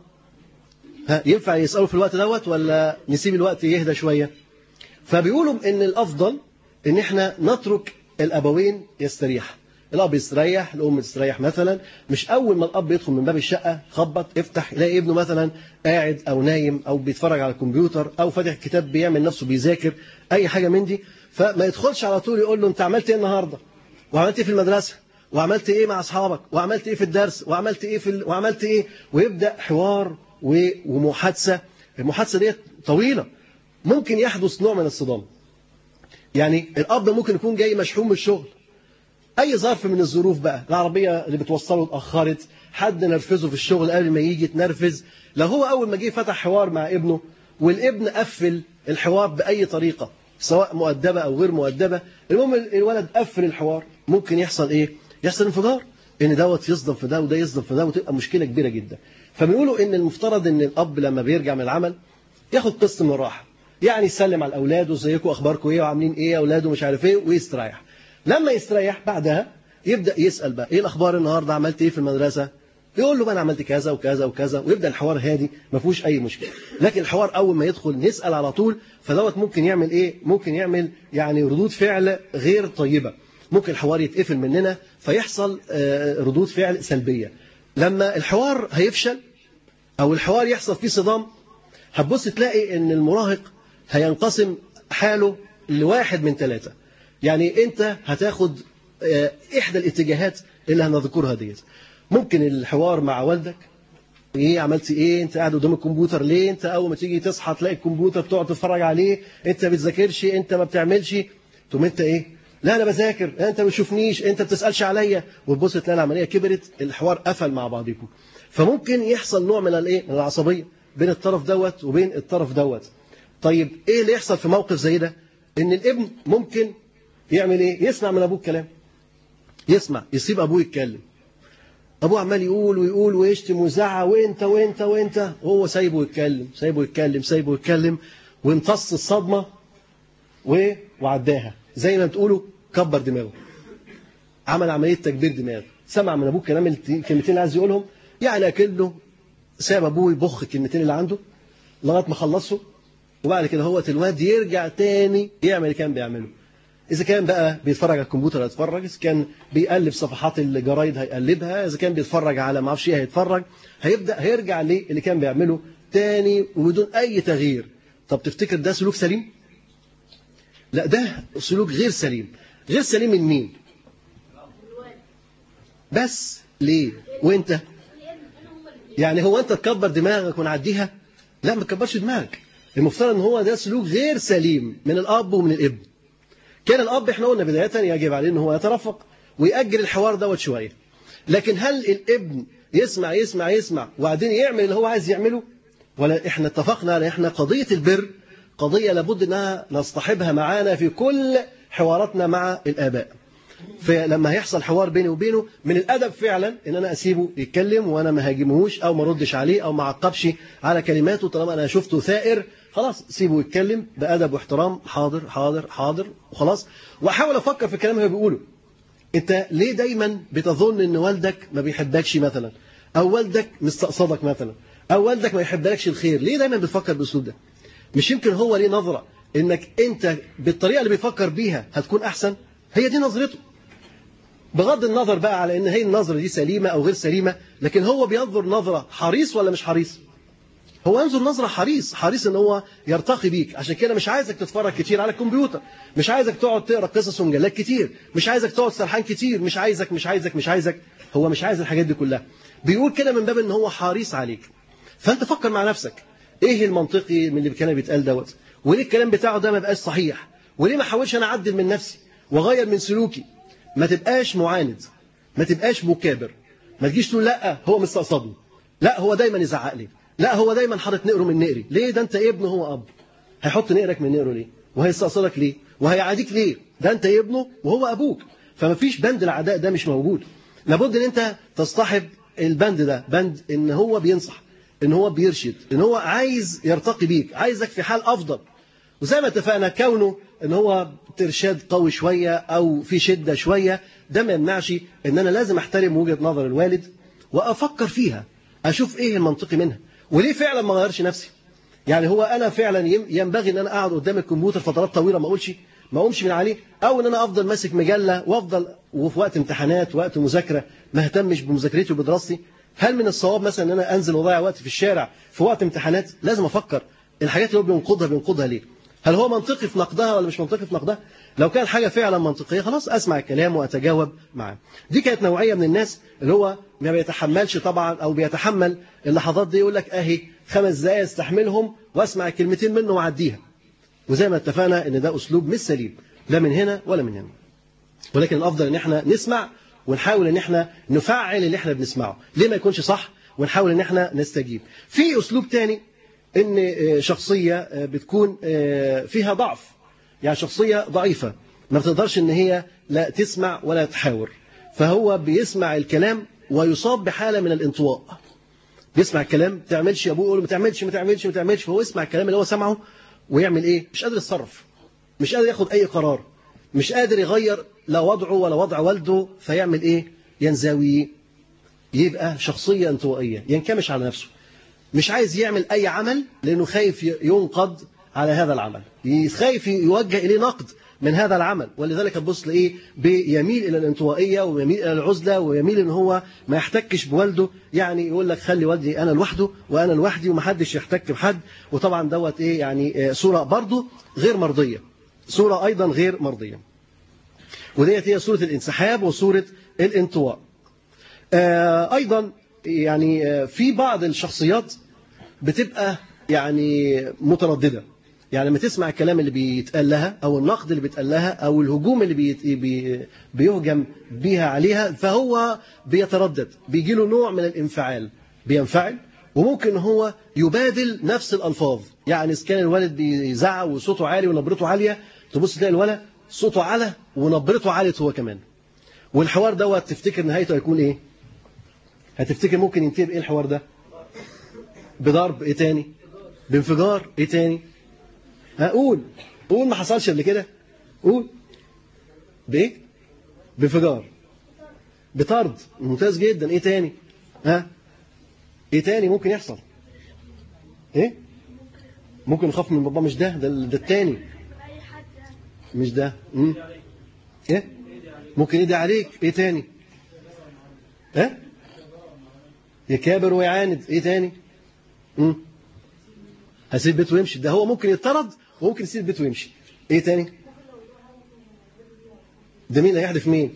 ها ينفع يسالوا في الوقت دوت ولا نسيب الوقت يهدى شويه؟ فبيقولوا ان الافضل ان احنا نترك الابوين يستريح، الاب يستريح، الام تستريح مثلا. مش اول ما الاب يدخل من باب الشقه خبط افتح يلاقي ابنه مثلا قاعد او نايم او بيتفرج على الكمبيوتر او فاتح كتاب بيعمل نفسه بيذاكر اي حاجه من دي. فما يدخلش على طول يقول له انت عملت ايه النهارده؟ وعملت ايه في المدرسه؟ وعملت ايه مع اصحابك؟ وعملت ايه في الدرس؟ وعملت ايه في ال... وعملت ايه؟ ويبدا حوار و... ومحادثه. المحادثه دي طويله، ممكن يحدث نوع من الصدام. يعني الاب ممكن يكون جاي مشحون من الشغل، اي ظرف من الظروف بقى، العربيه اللي بتوصله اتاخرت، حد نرفزه في الشغل قبل ما يجي تنرفز. لو هو اول ما جه فتح حوار مع ابنه والابن قفل الحوار باي طريقه سواء مؤدبه او غير مؤدبه، المهم الولد قفل الحوار، ممكن يحصل ايه؟ يحصل انفجار، ان دوت يصدم في ده وده يصدم في ده وتبقى مشكله كبيره جدا. فبنقولوا ان المفترض ان الاب لما بيرجع من العمل ياخد قسط من الراحه، يعني يسلم على الاولاد وازيكم اخباركم ايه وعاملين ايه يا اولاد ومش عارف ايه ويستريح. لما يستريح بعدها يبدا يسال بقى ايه الاخبار النهارده، عملت ايه في المدرسه؟ يقول له بقى انا عملت كذا وكذا وكذا، ويبدا الحوار هادي ما فيهوش اي مشكله. لكن الحوار اول ما يدخل نسال على طول، فدوت ممكن يعمل ايه؟ ممكن يعمل يعني ردود فعل غير طيبه، ممكن الحوار يتقفل مننا فيحصل ردود فعل سلبيه. لما الحوار هيفشل او الحوار يحصل فيه صدام، هتبص تلاقي ان المراهق هينقسم حاله لواحد من ثلاثه. يعني انت هتاخد احدى الاتجاهات اللي هنذكرها ديت. ممكن الحوار مع والدك، ايه عملت ايه؟ انت قاعد قدام الكمبيوتر ليه؟ انت اول ما تيجي تصحى تلاقي الكمبيوتر بتقعد تتفرج عليه، انت ما بتذاكرش، انت ما بتعملش. تقوم انت ايه؟ لا انا بذاكر، انت ما بتشوفنيش، انت ما بتسالش عليا، وتبص تلاقي العمليه كبرت، الحوار قفل مع بعضكم. فممكن يحصل نوع من الايه؟ من العصبيه بين الطرف دوت وبين الطرف دوت. طيب ايه اللي يحصل في موقف زي ده؟ ان الابن ممكن يعمل ايه؟ يسمع من ابوه الكلام، يسمع، يسيب ابوه يتكلم. ابوه عمال يقول ويقول ويشتم ويزعق وانت وانت وانت، وهو سايبه يتكلم سايبه يتكلم سايبه يتكلم، وامتص الصدمه وعداها زي ما بتقولوا، كبر دماغه، عمل عمليه تكبير دماغ، سمع من ابوه كلام الكلمتين اللي عايز يقولهم، يعني اكنه ساب ابوه يبخ الكلمتين اللي عنده لغايه ما خلصوا، وبعد كده هو الواد يرجع تاني يعمل اللي كان بيعمله. إذا كان بقى بيتفرج على الكمبيوتر هيتفرج، إذا كان بيقلب صفحات الجرايد هيقلبها، إذا كان بيتفرج على ما اعرفش ايه هيتفرج، هيبدأ هيرجع ليه اللي كان بيعمله تاني وبدون أي تغيير. طب تفتكر ده سلوك سليم؟ لا، ده سلوك غير سليم. غير سليم من مين؟ بس ليه؟ وانت يعني هو انت تكبر دماغك ونعديها؟ لا، ما تكبرش دماغك. المفترض ان هو ده سلوك غير سليم من الاب ومن الابن. كان الاب احنا قلنا بدايه يجب عليه ان هو يترفق ويأجل الحوار دوت شويه. لكن هل الابن يسمع يسمع يسمع وبعدين يعمل اللي هو عايز يعمله؟ ولا احنا اتفقنا على احنا قضيه البر قضيه لابد انها نصطحبها معانا في كل حواراتنا مع الاباء. فلما هيحصل حوار بيني وبينه من الادب فعلا ان انا اسيبه يتكلم وانا ما هاجمهوش او ما ردش عليه او ما اعقبش على كلماته. طالما انا شفته ثائر خلاص سيبه يتكلم بادب واحترام، حاضر حاضر حاضر وخلاص. واحاول افكر في الكلام اللي هو بيقوله. انت ليه دايما بتظن ان والدك ما بيحبكش مثلا، او والدك مستقصدك مثلا، او والدك ما يحبلكش الخير؟ ليه دايما بتفكر بالاسلوب ده؟ مش يمكن هو ليه نظره انك انت بالطريقه اللي بيفكر بيها هتكون احسن؟ هي دي نظرته، بغض النظر بقى على ان هي النظره دي سليمه او غير سليمه. لكن هو بينظر نظره حريص ولا مش حريص؟ هو ينظر نظره حريص، حريص ان هو يرتقي بيك. عشان كده مش عايزك تتفرج كتير على الكمبيوتر، مش عايزك تقعد تقرا قصص ومجلات كتير، مش عايزك تقعد سرحان كتير، مش عايزك مش عايزك مش عايزك هو مش عايز الحاجات دي كلها. بيقول كده من باب ان هو حريص عليك. فانت فكر مع نفسك ايه المنطقي من اللي كان بيتقال دوت، وليه الكلام بتاعه ده ما بقاش صحيح، وليه ما احاولش انا اعدل من نفسي واغير من سلوكي. ما تبقاش معاند، ما تبقاش مكابر، ما تجيش تقول لا هو مستقصدني، لا هو دايما يزعق لي، لا هو دايما حاطط نقره من نقري. ليه؟ ده انت ابنه هو اب. هيحط نقرك من نقره ليه؟ وهيستقصدك ليه؟ وهيعاديك ليه؟ ده انت ابنه وهو ابوك. فما فيش بند العداء ده مش موجود. لابد ان انت تصطحب البند ده، بند ان هو بينصح، ان هو بيرشد، ان هو عايز يرتقي بيك، عايزك في حال افضل. وزي ما اتفقنا كونه ان هو ترشاد قوي شويه او في شده شويه ده ما يمنعش ان انا لازم احترم وجهه نظر الوالد وافكر فيها، اشوف ايه المنطقي منها وليه فعلا ما غيرش نفسي. يعني هو انا فعلا ينبغي ان انا اقعد قدام الكمبيوتر فترات طويله ما اقولش ما اقومش من عليه، او ان انا افضل ماسك مجله وافضل وفي وقت امتحانات وقت مذاكره ما اهتمش بمذاكرتي وبدراستي؟ هل من الصواب مثلا ان انا انزل واضيع وقت في الشارع في وقت امتحانات؟ لازم افكر الحاجات اللي هو بينقضها بينقضها ليه؟ هل هو منطقي في نقدها ولا مش منطقي في نقدها؟ لو كان حاجة فعلا منطقية خلاص أسمع الكلام وأتجاوب معاه. دي كانت نوعية من الناس اللي هو ما بيتحملش طبعا أو بيتحمل اللحظات دي، يقول لك أهي خمس دقايق استحملهم وأسمع الكلمتين منه وأعديها. وزي ما اتفقنا إن ده أسلوب مش سليم لا من هنا ولا من هنا. ولكن الأفضل إن احنا نسمع ونحاول إن احنا نفعل اللي احنا بنسمعه. ليه ما يكونش صح؟ ونحاول إن احنا نستجيب. في أسلوب تاني إن شخصية بتكون فيها ضعف، يعني شخصية ضعيفة ما بتقدرش إن هي لا تسمع ولا تحاور، فهو بيسمع الكلام ويصاب بحالة من الانطواء. بيسمع الكلام تعملش يا أبوه يقول ما تعملش ما تعملش ما تعملش، فهو يسمع الكلام اللي هو سمعه ويعمل إيه؟ مش قادر يتصرف، مش قادر ياخد أي قرار، مش قادر يغير لا وضعه ولا وضع والده، فيعمل إيه؟ ينزوي، يبقى شخصية انطوائية، ينكمش على نفسه، مش عايز يعمل أي عمل لأنه خايف ينقض على هذا العمل، خايف يوجه إليه نقد من هذا العمل. ولذلك تبص لإيه؟ بيميل إلى الانطوائية ويميل إلى العزلة ويميل إن هو ما يحتكش بوالده. يعني يقول لك خلي والدي أنا لوحده وأنا لوحدي ومحدش يحتك بحد. وطبعا دوت إيه يعني صورة برضه غير مرضية، صورة أيضا غير مرضية. وديت هي صورة الانسحاب وصورة الانطواء. آه أيضا يعني في بعض الشخصيات بتبقى يعني مترددة، يعني لما تسمع الكلام اللي بيتقال لها أو النقد اللي بيتقال لها أو الهجوم اللي بي بي بيهجم بيها عليها، فهو بيتردد، بيجي له نوع من الانفعال، بينفعل وممكن هو يبادل نفس الألفاظ. يعني إذا كان الولد بيزعق وصوته عالي ونبرته عالية، تبص تلاقي الولد صوته عالي ونبرته عالية هو كمان. والحوار دوت تفتكر نهايته هيكون إيه؟ هتفتكر ممكن ينتهي بإيه الحوار ده؟ بضرب. إيه تاني؟ بانفجار. إيه تاني؟ هقول قول ما حصلش قبل كده. قول بإيه؟ بانفجار، بطرد. ممتاز جدا. إيه تاني؟ ها؟ إيه تاني ممكن يحصل؟ إيه؟ ممكن نخاف من بابا. مش ده ده, ده التاني. مش ده. مم. ايه ممكن يدعي عليك. ايه تاني؟ ايه يكابر ويعاند. ايه تاني؟ امم هسيب بيته ويمشي. ده هو ممكن يطرد وممكن يسيب بيته ويمشي. ايه تاني؟ ده مين اللي هيحدف مين؟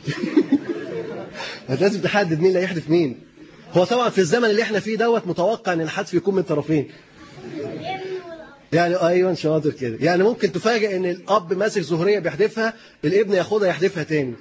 لازم تحدد مين اللي هيحدف مين. هو طبعا في الزمن اللي احنا فيه دوت متوقع ان الحدف يكون من طرفين. يعني ايوه شاطر كده. يعني ممكن تفاجئ ان الاب ماسك زهريه بيحدفها، الابن ياخدها يحدفها تاني.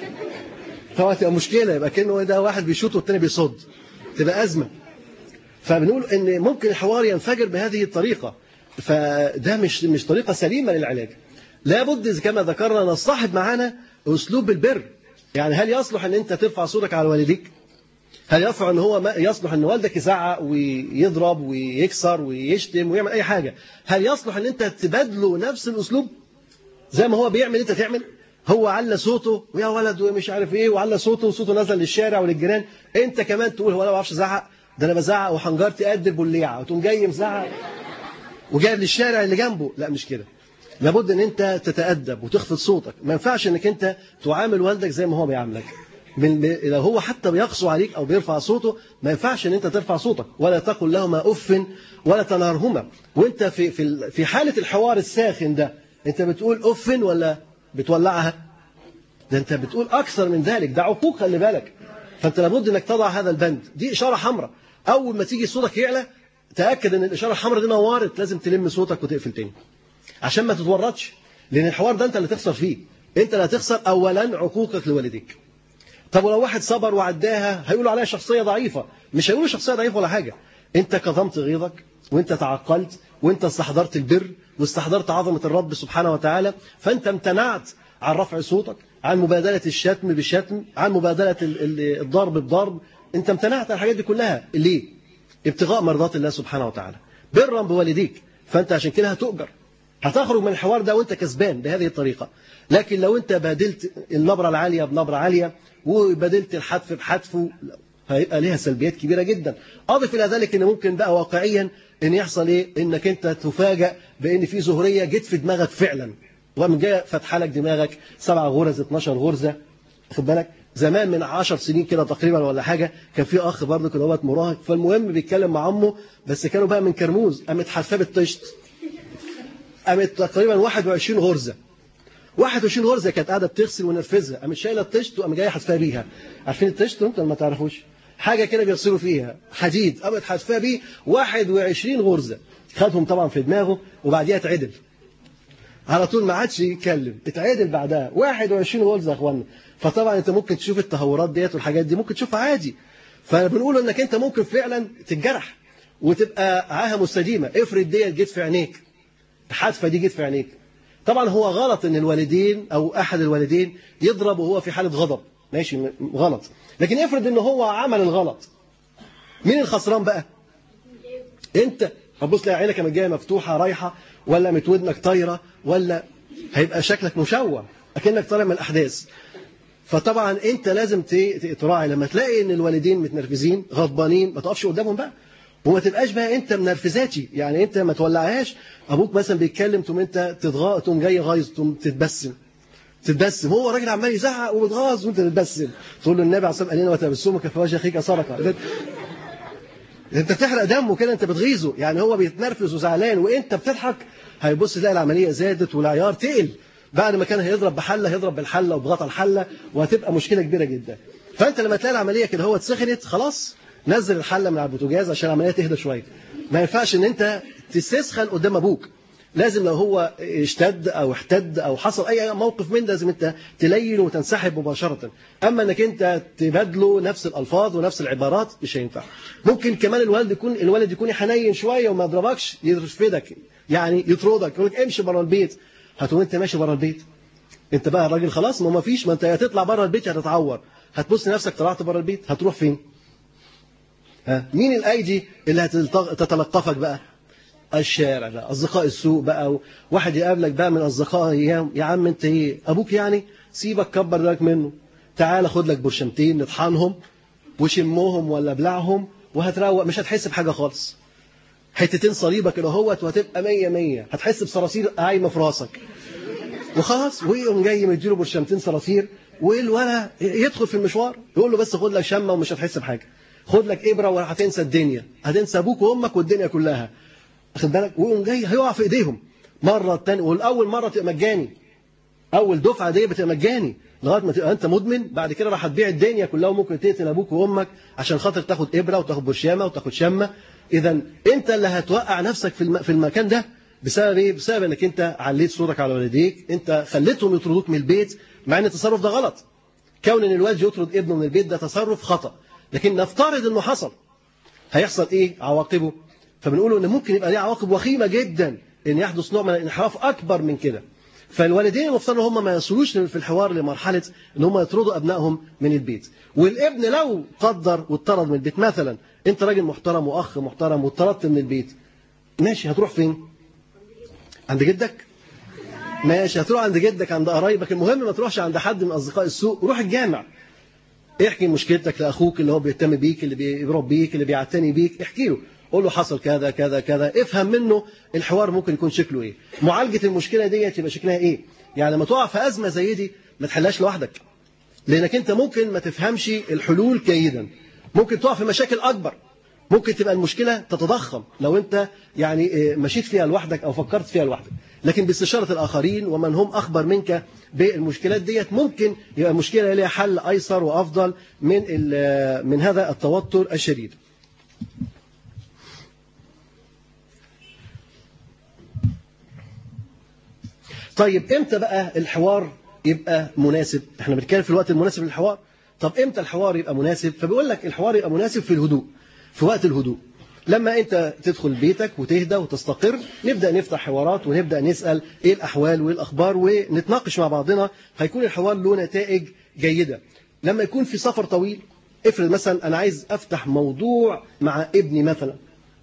طبعا تبقى مشكله، يبقى كانه ده واحد بيشوط والتاني بيصد، تبقى ازمه. فبنقول ان ممكن الحوار ينفجر بهذه الطريقه، فده مش مش طريقه سليمه للعلاج. لابد كما ذكرنا نصاحب معانا اسلوب البر. يعني هل يصلح ان انت ترفع صوتك على والديك؟ هل يصلح ان هو يصلح ان والدك يزعق ويضرب ويكسر ويشتم ويعمل اي حاجه؟ هل يصلح ان انت تبادله نفس الاسلوب زي ما هو بيعمل انت تعمل؟ هو على صوته ويا ولد ومش عارف ايه، وعلى صوته وصوته نزل للشارع وللجيران، انت كمان تقول هو انا ما بعرفش ازعق، ده انا بزعق وحنجرتي قد البليعه، وتقوم جاي مزعق وجايب للشارع اللي جنبه. لا مش كده. لابد ان انت تتأدب وتخفض صوتك. ما ينفعش انك انت تعامل والدك زي ما هو بيعاملك. لو هو حتى بيقسو عليك او بيرفع صوته ما ينفعش ان انت ترفع صوتك، ولا تقل لهما اف ولا تنهرهما. وانت في في في حاله الحوار الساخن ده انت بتقول اف ولا بتولعها؟ ده انت بتقول اكثر من ذلك، ده عقوق خلي بالك. فانت لابد انك تضع هذا البند. دي اشاره حمراء، اول ما تيجي صوتك يعلى تاكد ان الاشاره الحمراء دي نورت، لازم تلم صوتك وتقفل تاني عشان ما تتورطش، لان الحوار ده انت اللي تخسر فيه. انت اللي هتخسر اولا عقوقك لوالديك. طب ولو واحد صبر وعداها هيقولوا عليها شخصيه ضعيفه؟ مش هيقولوا شخصيه ضعيفه ولا حاجه. انت كظمت غيظك وانت تعقلت وانت استحضرت البر واستحضرت عظمه الرب سبحانه وتعالى، فانت امتنعت عن رفع صوتك، عن مبادله الشتم بالشتم، عن مبادله الضرب بضرب. انت امتنعت عن الحاجات دي كلها. ليه؟ ابتغاء مرضات الله سبحانه وتعالى، برا بوالديك. فانت عشان كده هتؤجر، هتخرج من الحوار ده وانت كسبان بهذه الطريقه. لكن لو انت بادلت النبره العاليه بنبره عاليه وبدلت الحتف بحتفه هيبقى ليها سلبيات كبيره جدا. اضف الى ذلك ان ممكن بقى واقعيا ان يحصل ايه؟ انك انت تفاجأ بان في زهريه جت في دماغك فعلا، ومن جايه فاتحه لك دماغك سبع غرز اتناشر غرزه. خد بالك زمان من عشر سنين كده تقريبا ولا حاجه كان في اخ برضه كده هو مراهق، فالمهم بيتكلم مع امه بس كانوا بقى من كرموز، قامت حرفاه بالطشت، قامت تقريبا واحد وعشرين غرزه. واحد وعشرين غرزه كانت قاعده بتغسل ونرفزها، قامت شايله الطشت وقام جايه حذفها بيها. عارفين الطشت انتوا ما تعرفوش؟ حاجه كده بيغسلوا فيها حديد، قامت حذفها بيه واحد وعشرين غرزه. خدهم طبعا في دماغه وبعديها اتعدل على طول، ما عادش يتكلم، اتعدل بعدها واحد وعشرين غرزه يا اخوانا. فطبعا انت ممكن تشوف التهورات ديت والحاجات دي ممكن تشوفها عادي. فبنقول انك انت ممكن فعلا تتجرح وتبقى عاهه مستديمه. افرض ديت جت في عينيك، الحادثه دي جت في عينيك. طبعا هو غلط ان الوالدين او احد الوالدين يضرب وهو في حاله غضب، ماشي غلط. لكن افرض ان هو عمل الغلط، مين الخسران بقى؟ انت. هتبص تلاقي عينك لما جايه مفتوحه رايحه، ولا متودنك طايره، ولا هيبقى شكلك مشوه اكنك طالع من الاحداث. فطبعا انت لازم تراعي لما تلاقي ان الوالدين متنرفزين غضبانين ما تقفش قدامهم بقى، وما تبقاش بقى انت منرفزاتي. يعني انت ما تولعهاش. ابوك مثلا بيتكلم تقوم انت تتغاظ، تقوم جاي غايظ، تقوم تتبسم تتبسم هو راجل عمال يزعق وبتغاظ وانت تتبسم. تقول له النبي عليه الصلاه والسلام قال لنا وتبسمك في وجه اخيك صدقه. انت بتحرق دمه كده، انت بتغيظه. يعني هو بيتنرفز وزعلان وانت بتضحك، هيبص تلاقي العمليه زادت والعيار تقل. بعد ما كان هيضرب بحله هيضرب بالحله وبغطا الحله، وهتبقى مشكله كبيره جدا. فانت لما تلاقي العمليه كده هو اتسخنت خلاص، نزل الحله من على البوتاجاز عشان العمليه تهدى شويه. ما ينفعش ان انت تستسخن قدام ابوك. لازم لو هو اشتد او احتد او حصل اي موقف من ده لازم انت تلين وتنسحب مباشره. اما انك انت تبادله نفس الالفاظ ونفس العبارات مش هينفع. ممكن كمان الولد يكون الولد يكون حنين شويه وما يضربكش، يرفدك يعني يطردك، يقول لك امشي بره البيت. هتقول انت ماشي بره البيت؟ انت بقى الراجل خلاص، ما فيش، ما انت هتطلع بره البيت هتتعور، هتبص نفسك طلعت بره البيت هتروح فين؟ ها مين الايدي اللي هتتلقفك بقى؟ الشارع بقى، اصدقاء السوق بقى، واحد يقابلك بقى من اصدقائه، يا عم انت ايه ابوك يعني؟ سيبك كبر بالك منه، تعال خد لك برشمتين نطحنهم وشموهم ولا بلعهم وهتروق، مش هتحس بحاجه خالص. حتتين صليبه كده اهوت وهتبقى مية مية، هتحس بصراصير عايمه في راسك. وخلاص، ويقوم جاي مديله برشامتين صراصير، والولد يدخل في المشوار يقول له بس خد لك شمه ومش هتحس بحاجه، خد لك ابره وهتنسى الدنيا، هتنسى ابوك وامك والدنيا كلها، واخد بالك؟ ويقوم جاي هيقع في ايديهم مره الثانيه، والاول مره تبقى مجاني، اول دفعه دي بتبقى مجاني لغايه ما تبقى انت مدمن، بعد كده راح تبيع الدنيا كلها وممكن تقتل ابوك وامك عشان خاطر تاخد ابره وتاخد برشامه وتاخد شمه. اذا انت اللي هتوقع نفسك في في المكان ده بسبب ايه؟ بسبب انك انت عليت صوتك على والديك، انت خليتهم يطردوك من البيت، مع ان التصرف ده غلط. كون ان الوالد يطرد ابنه من البيت ده تصرف خطأ، لكن نفترض انه حصل، هيحصل ايه عواقبه؟ فبنقول ان ممكن يبقى ليه عواقب وخيمه جدا، ان يحدث نوع من الانحراف اكبر من كده. فالوالدين المفترض هم ما يصلوش في الحوار لمرحله ان هم يطردوا ابنائهم من البيت. والابن لو قدر واتطرد من البيت، مثلا انت راجل محترم واخ محترم واتطردت من البيت، ماشي، هتروح فين؟ عند جدك؟ ماشي، هتروح عند جدك، عند قرايبك، المهم ما تروحش عند حد من اصدقاء السوء، روح الجامع، احكي مشكلتك لاخوك اللي هو بيهتم بيك، اللي بيربيك، اللي بيعتني بيك، احكي له، قول له حصل كذا كذا كذا، افهم منه الحوار ممكن يكون شكله ايه، معالجه المشكله دي يبقى شكلها ايه. يعني لما تقع في ازمه زي دي ما تحلهاش لوحدك، لانك انت ممكن ما تفهمش الحلول جيدا، ممكن تقع في مشاكل اكبر، ممكن تبقى المشكله تتضخم لو انت يعني مشيت فيها لوحدك او فكرت فيها لوحدك. لكن باستشاره الاخرين ومن هم اخبر منك بالمشكلات ديت، ممكن يبقى المشكله ليها حل ايسر وافضل من من هذا التوتر الشديد. طيب امتى بقى الحوار يبقى مناسب؟ احنا بنتكلم في الوقت المناسب للحوار. طب امتى الحوار يبقى مناسب؟ فبيقول لك الحوار يبقى مناسب في الهدوء، في وقت الهدوء، لما انت تدخل بيتك وتهدى وتستقر، نبدا نفتح حوارات ونبدا نسال ايه الاحوال وايه الاخبار ونتناقش مع بعضنا، هيكون الحوار له نتائج جيده. لما يكون في سفر طويل، افرض مثلا انا عايز افتح موضوع مع ابني مثلا،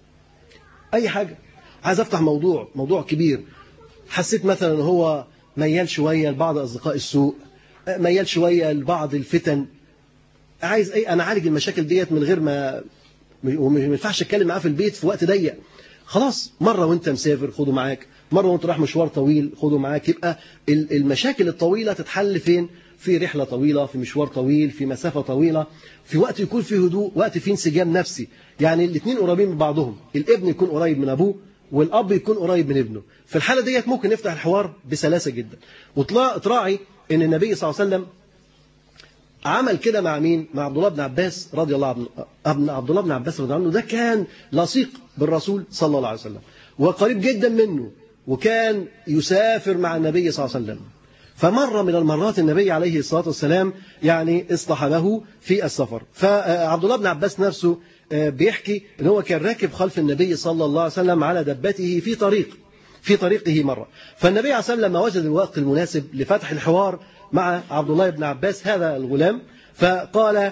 اي حاجه، عايز افتح موضوع موضوع كبير، حسيت مثلا ان هو ميال شويه لبعض اصدقاء السوء، ميال شويه لبعض الفتن، عايز ايه، انا اعالج المشاكل ديت من غير ما وما ينفعش اتكلم معاه في البيت في وقت ضيق، خلاص مره وانت مسافر خده معاك، مره وانت رايح مشوار طويل خده معاك، يبقى المشاكل الطويله تتحل فين؟ في رحله طويله، في مشوار طويل، في مسافه طويله، في وقت يكون فيه هدوء، وقت فيه انسجام نفسي، يعني الاثنين قريبين من بعضهم، الابن يكون قريب من ابوه والاب يكون قريب من ابنه. في الحاله ديت ممكن نفتح الحوار بسلاسه جدا. وتراعي ان النبي صلى الله عليه وسلم عمل كده مع مين؟ مع عبد الله بن عباس رضي الله عنه. ابن عبد الله بن عباس رضي الله عنه ده كان لصيق بالرسول صلى الله عليه وسلم وقريب جدا منه، وكان يسافر مع النبي صلى الله عليه وسلم. فمرة من المرات النبي عليه الصلاة والسلام يعني اصطحبه في السفر، فعبد الله بن عباس نفسه بيحكي ان هو كان راكب خلف النبي صلى الله عليه وسلم على دبته في طريق في طريقه مرة، فالنبي عليه الصلاة والسلام لما وجد الوقت المناسب لفتح الحوار مع عبد الله بن عباس هذا الغلام، فقال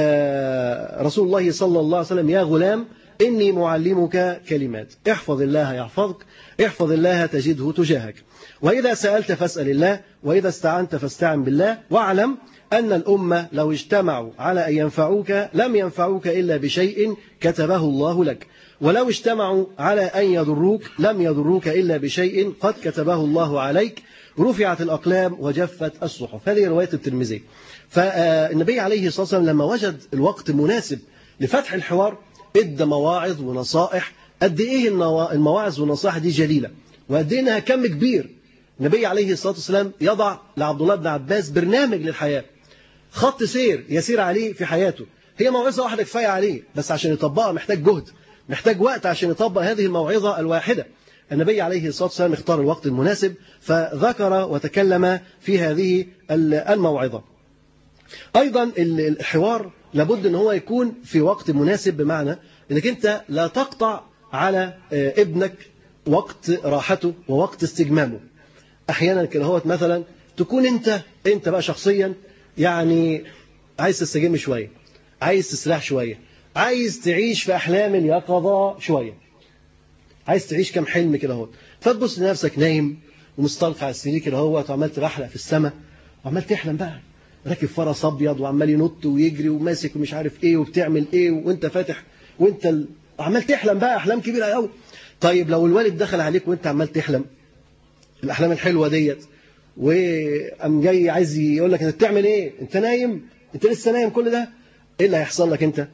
رسول الله صلى الله عليه وسلم: يا غلام إني معلمك كلمات، احفظ الله يحفظك، احفظ الله تجده تجاهك، وإذا سألت فاسأل الله، وإذا استعنت فاستعن بالله، واعلم أن الأمة لو اجتمعوا على أن ينفعوك لم ينفعوك إلا بشيء كتبه الله لك، ولو اجتمعوا على أن يضروك لم يضروك إلا بشيء قد كتبه الله عليك، رفعت الأقلام وجفت الصحف. هذه رواية الترمذي. فالنبي عليه الصلاة والسلام لما وجد الوقت مناسب لفتح الحوار ادى مواعظ ونصائح. قد ايه المواعظ والنصائح دي جليلة، وقد ايه انها كم كبير. النبي عليه الصلاة والسلام يضع لعبد الله بن عباس برنامج للحياة، خط سير يسير عليه في حياته. هي موعظة واحدة كفاية عليه، بس عشان يطبقها محتاج جهد، محتاج وقت عشان يطبق هذه الموعظة الواحدة. النبي عليه الصلاة والسلام اختار الوقت المناسب فذكر وتكلم في هذه الموعظة. أيضا الحوار لابد أن هو يكون في وقت مناسب، بمعنى أنك أنت لا تقطع على ابنك وقت راحته ووقت استجمامه. أحيانا كده هو مثلا تكون أنت أنت بقى شخصيا يعني عايز تستجم شوية، عايز تسرح شوية، عايز تعيش في أحلام اليقظة شوية، عايز تعيش كم حلم كده اهوت، فتبص لنفسك نايم ومستلقى على السرير كده اهوت وعمال تبحلق في السماء وعمال تحلم بقى راكب فرس ابيض وعمال ينط ويجري وماسك ومش عارف ايه وبتعمل ايه وانت فاتح وانت ال... عمال تحلم بقى احلام كبيره قوي. طيب لو الوالد دخل عليك وانت عمال تحلم الاحلام الحلوه ديت وقام جاي عايز يقول لك انت بتعمل ايه؟ انت نايم؟ انت لسه نايم كل ده؟ ايه اللي هيحصل لك انت؟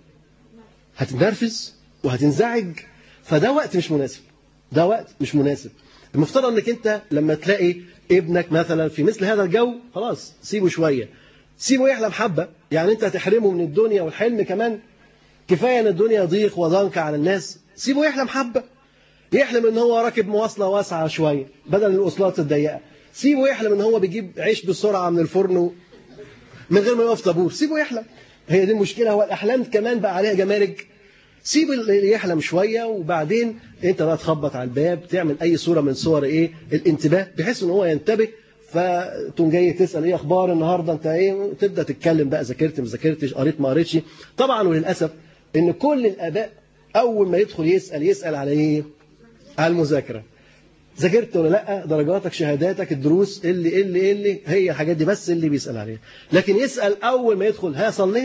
هتنرفز وهتنزعج. فده وقت مش مناسب، ده وقت مش مناسب. المفترض انك انت لما تلاقي ابنك مثلا في مثل هذا الجو خلاص سيبه شويه، سيبه يحلم حبه. يعني انت هتحرمه من الدنيا والحلم كمان؟ كفايه ان الدنيا ضيق وضنك على الناس، سيبه يحلم حبه، يحلم ان هو راكب مواصله واسعه شويه بدل الاوصلات الضيقه، سيبه يحلم ان هو بيجيب عيش بسرعه من الفرن من غير ما يقف طابور، سيبه يحلم. هي دي المشكله، هو الاحلام كمان بقى عليها جمارك. سيب اللي يحلم شويه، وبعدين انت بقى تخبط على الباب، تعمل اي صوره من صور ايه الانتباه بحيث ان هو ينتبه. فتقوم جاي تسال ايه اخبار النهارده، انت ايه، تبدا تتكلم بقى، ذاكرت ما ذاكرتش، قريت ما قريتش. طبعا وللاسف ان كل الاباء اول ما يدخل يسال يسال على ايه؟ على المذاكره. ذاكرت ولا لا، درجاتك، شهاداتك، الدروس، اللي اللي اللي هي الحاجات دي بس اللي بيسال عليها. لكن يسال اول ما يدخل ها صليت؟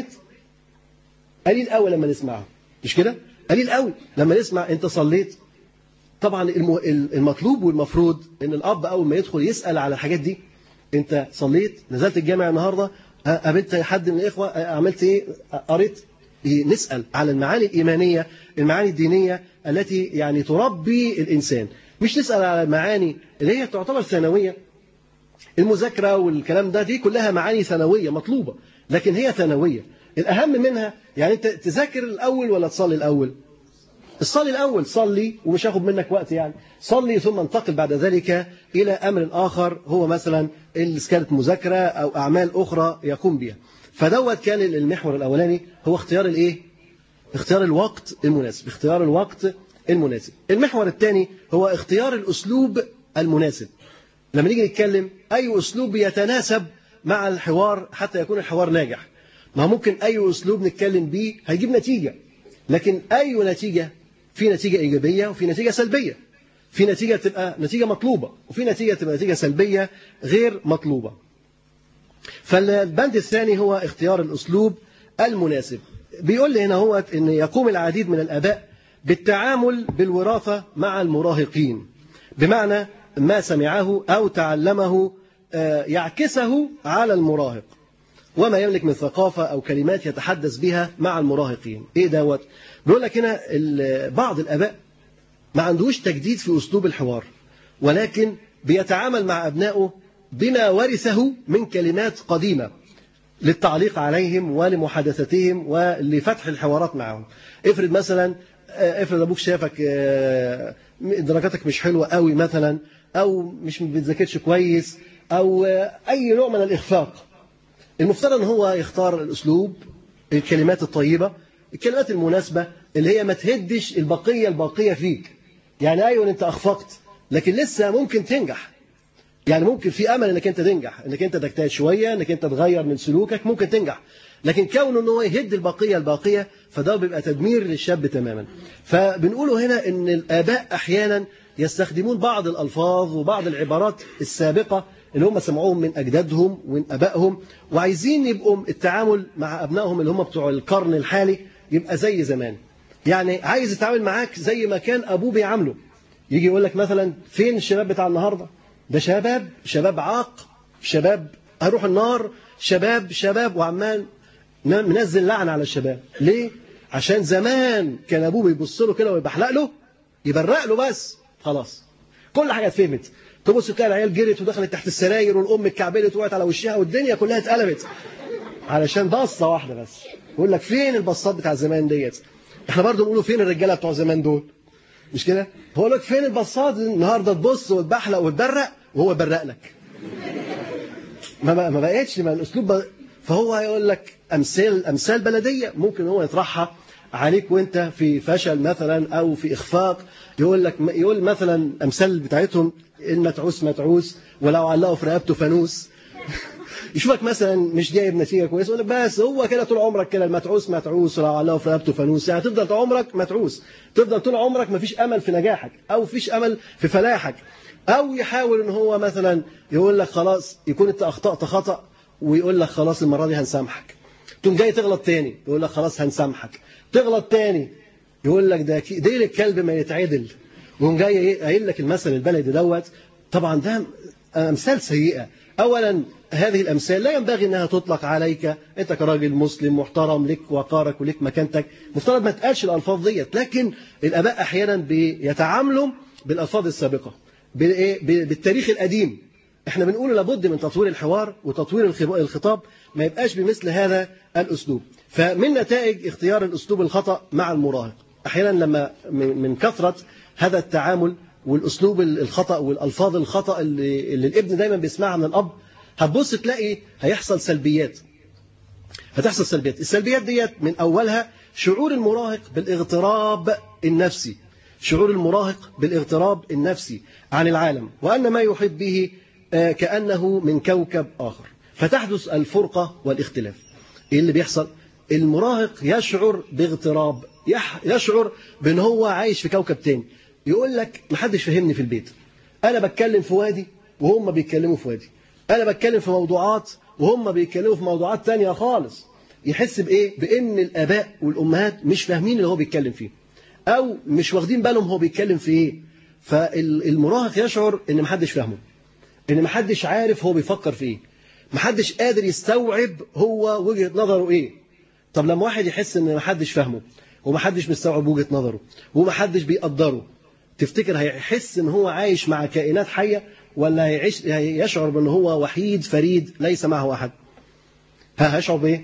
قليل قوي لما نسمعها، مش كده؟ قليل قوي لما نسمع انت صليت. طبعا المطلوب والمفروض ان الاب اول ما يدخل يسال على الحاجات دي. انت صليت؟ نزلت الجامع النهارده؟ قابلت حد من الاخوه؟ عملت ايه؟ قريت؟ نسال على المعاني الايمانيه، المعاني الدينيه التي يعني تربي الانسان، مش نسال على المعاني اللي هي تعتبر ثانويه. المذاكره والكلام ده دي كلها معاني ثانويه مطلوبه، لكن هي ثانويه. الأهم منها يعني أنت تذاكر الأول ولا تصلي الأول؟ الصلي الأول، صلي ومش هاخد منك وقت يعني، صلي ثم انتقل بعد ذلك إلى أمر آخر، هو مثلا اللي كانت مذاكرة أو أعمال أخرى يقوم بها. فدوت كان المحور الأولاني هو اختيار الإيه؟ اختيار الوقت المناسب، اختيار الوقت المناسب. المحور الثاني هو اختيار الأسلوب المناسب. لما نيجي نتكلم أي أسلوب يتناسب مع الحوار حتى يكون الحوار ناجح. ما ممكن أي أسلوب نتكلم بيه هيجيب نتيجة، لكن أي نتيجة، في نتيجة إيجابية وفي نتيجة سلبية، في نتيجة تبقى نتيجة مطلوبة وفي نتيجة تبقى نتيجة سلبية غير مطلوبة. فالبند الثاني هو اختيار الأسلوب المناسب. بيقول لي هنا هو أن يقوم العديد من الآباء بالتعامل بالوراثة مع المراهقين، بمعنى ما سمعه أو تعلمه يعكسه على المراهق، وما يملك من ثقافة أو كلمات يتحدث بها مع المراهقين. إيه دوت؟ بيقول لك هنا بعض الآباء ما عندوش تجديد في أسلوب الحوار، ولكن بيتعامل مع أبنائه بما ورثه من كلمات قديمة للتعليق عليهم ولمحادثتهم ولفتح الحوارات معهم. افرض مثلا افرض أبوك شافك درجاتك مش حلوة قوي مثلا، أو مش بتذاكرش كويس، أو أي نوع من الإخفاق. المفترض ان هو يختار الاسلوب، الكلمات الطيبه، الكلمات المناسبه اللي هي ما تهدش البقيه الباقيه فيك. يعني ايوه انت اخفقت لكن لسه ممكن تنجح، يعني ممكن في امل انك انت تنجح، انك انت تجتهد شويه، انك انت تغير من سلوكك، ممكن تنجح. لكن كونه ان هو يهد البقيه الباقيه فده بيبقى تدمير للشاب تماما. فبنقوله هنا ان الاباء احيانا يستخدمون بعض الالفاظ وبعض العبارات السابقه اللي هم سمعوهم من أجدادهم ومن أبائهم، وعايزين يبقوا التعامل مع أبنائهم اللي هم بتوع القرن الحالي يبقى زي زمان. يعني عايز يتعامل معاك زي ما كان أبوه بيعامله. يجي يقول لك مثلا فين الشباب بتاع النهاردة؟ ده شباب شباب عاق، شباب هروح النار، شباب شباب، وعمال منزل لعنة على الشباب. ليه؟ عشان زمان كان أبوه بيبص له كده ويبحلق له، يبرق له بس خلاص كل حاجة اتفهمت. تبص تلاقي العيال جرت ودخلت تحت السراير، والام اتكعبلت وقعت على وشها، والدنيا كلها اتقلبت علشان بصه واحده بس. يقول لك فين البصات بتاع زمان ديت؟ احنا برضو نقولوا فين الرجاله بتوع زمان دول؟ مش كده؟ هو لك فين البصات النهارده تبص وتبحلق وتبرق وهو يبرق لك. ما ما بقتش ما الاسلوب ب... فهو هيقول لك امثال امثال بلديه ممكن هو يطرحها عليك وانت في فشل مثلا او في اخفاق. يقول لك يقول مثلا امثال بتاعتهم المتعوس متعوس ولو علقوا في رقبته فانوس. يشوفك مثلا مش جايب نتيجه كويسه يقول لك بس هو كده طول عمرك كده، المتعوس متعوس ولو علقوا في رقبته فانوس. يعني تفضل طول عمرك متعوس، تفضل طول عمرك ما فيش امل في نجاحك او فيش امل في فلاحك. او يحاول ان هو مثلا يقول لك خلاص يكون انت اخطات خطا ويقول لك خلاص المره دي هنسامحك، تقوم جاي تغلط تاني يقول لك خلاص هنسامحك، تغلط تاني يقول لك ده ديل الكلب ما يتعدل، ويقوم جاي قايل لك المثل البلدي دوت. طبعا ده أمثال سيئة. أولا هذه الأمثال لا ينبغي أنها تطلق عليك أنت كراجل مسلم محترم، لك وقارك ولك مكانتك، مفترض ما تقالش الألفاظ ديت. لكن الآباء أحيانا بيتعاملوا بالألفاظ السابقة بالتاريخ القديم. احنا بنقول لابد من تطوير الحوار وتطوير الخطاب، ما يبقاش بمثل هذا الأسلوب. فمن نتائج اختيار الأسلوب الخطأ مع المراهق أحيانا لما من كثرة هذا التعامل والأسلوب الخطأ والألفاظ الخطأ اللي, اللي الابن دايما بيسمعها من الأب، هتبص تلاقي هيحصل سلبيات. هتحصل سلبيات. السلبيات ديت من أولها شعور المراهق بالاغتراب النفسي، شعور المراهق بالاغتراب النفسي عن العالم، وأن ما يحيط به كأنه من كوكب آخر، فتحدث الفرقة والاختلاف. إيه اللي بيحصل؟ المراهق يشعر باغتراب، يشعر بأن هو عايش في كوكب تاني. يقول لك محدش فهمني في البيت، أنا بتكلم في وادي وهم بيتكلموا في وادي، أنا بتكلم في موضوعات وهم بيتكلموا في موضوعات تانية خالص. يحس بإيه؟ بأن الآباء والأمهات مش فاهمين اللي هو بيتكلم فيه، أو مش واخدين بالهم هو بيتكلم في إيه. فالمراهق يشعر أن محدش فاهمه، أن محدش عارف هو بيفكر في إيه، محدش قادر يستوعب هو وجهة نظره إيه. طب لما واحد يحس أن محدش فاهمه ومحدش مستوعب وجهة نظره ومحدش بيقدره، تفتكر هيحس أن هو عايش مع كائنات حية، ولا هيعيش يشعر بأنه هو وحيد فريد ليس معه أحد؟ ها هيشعر بإيه؟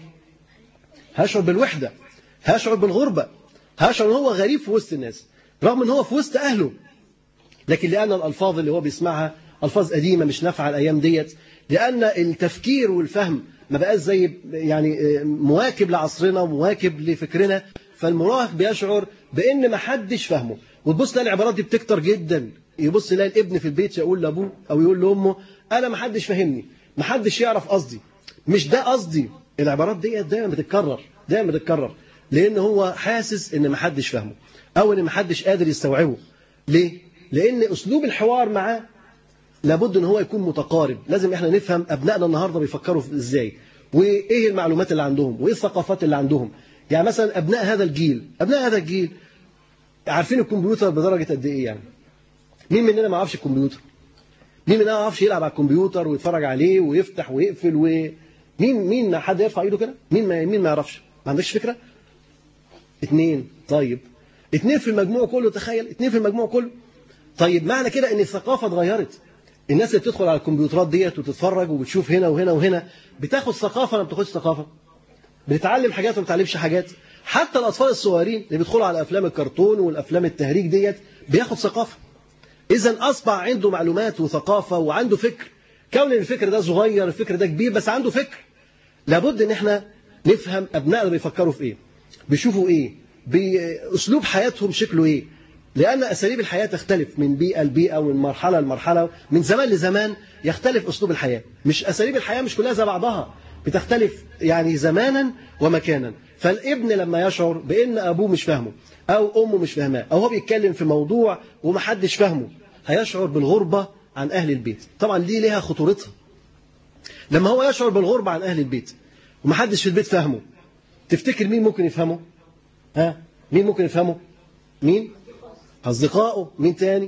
هيشعر بالوحدة، هيشعر بالغربة، هيشعر أنه هو غريب في وسط الناس رغم أنه هو في وسط أهله. لكن لأن الألفاظ اللي هو بيسمعها ألفاظ قديمة مش نافعة الأيام ديت، لأن التفكير والفهم ما بقاش زي يعني مواكب لعصرنا ومواكب لفكرنا، فالمراهق بيشعر بأن ما حدش فهمه. وتبص تلاقي العبارات دي بتكتر جدا. يبص يلاقي الابن في البيت يقول لأبوه أو يقول لأمه أنا ما حدش فهمني، ما حدش يعرف قصدي، مش ده قصدي. العبارات دي دايما بتتكرر دايما بتتكرر لأن هو حاسس إن ما حدش فهمه أو إن ما حدش قادر يستوعبه. ليه؟ لأن أسلوب الحوار معاه لابد إن هو يكون متقارب. لازم إحنا نفهم أبنائنا النهاردة بيفكروا إزاي، وإيه المعلومات اللي عندهم، وإيه الثقافات اللي عندهم. يعني مثلا أبناء هذا الجيل أبناء هذا الجيل عارفين الكمبيوتر بدرجة قد إيه؟ يعني مين مننا ما يعرفش الكمبيوتر؟ مين مننا ما يعرفش يلعب على الكمبيوتر ويتفرج عليه ويفتح ويقفل؟ ومين مين حد يرفع ايده كده؟ مين ما مين ما يعرفش؟ ما عندكش فكرة؟ اتنين. طيب اتنين في المجموع كله، تخيل اتنين في المجموع كله. طيب معنى كده ان الثقافة اتغيرت. الناس اللي بتدخل على الكمبيوترات ديت وتتفرج وبتشوف هنا وهنا وهنا بتاخد ثقافة ولا ما بتاخدش ثقافة؟ بتتعلم حاجات ولا ما بتتعلمش حاجات؟ حتى الأطفال الصغيرين اللي بيدخلوا على أفلام الكرتون والأفلام التهريج ديت بياخد ثقافة. إذن أصبح عنده معلومات وثقافة وعنده فكر. كون ان الفكر ده صغير الفكر ده كبير بس عنده فكر. لابد ان احنا نفهم أبنائنا بيفكروا في إيه، بيشوفوا إيه، بأسلوب حياتهم شكله إيه. لأن أساليب الحياة تختلف من بيئة لبيئة ومن مرحلة لمرحلة، من زمان لزمان يختلف أسلوب الحياة. مش أساليب الحياة مش كلها زي بعضها، بتختلف يعني زمانا ومكانا. فالابن لما يشعر بأن أبوه مش فاهمه أو أمه مش فاهماه أو هو بيتكلم في موضوع ومحدش فاهمه، هيشعر بالغربة عن أهل البيت. طبعا دي ليها خطورتها. لما هو يشعر بالغربة عن أهل البيت ومحدش في البيت فاهمه، تفتكر مين ممكن يفهمه؟ ها؟ مين ممكن يفهمه؟ مين؟ أصدقائه. مين تاني؟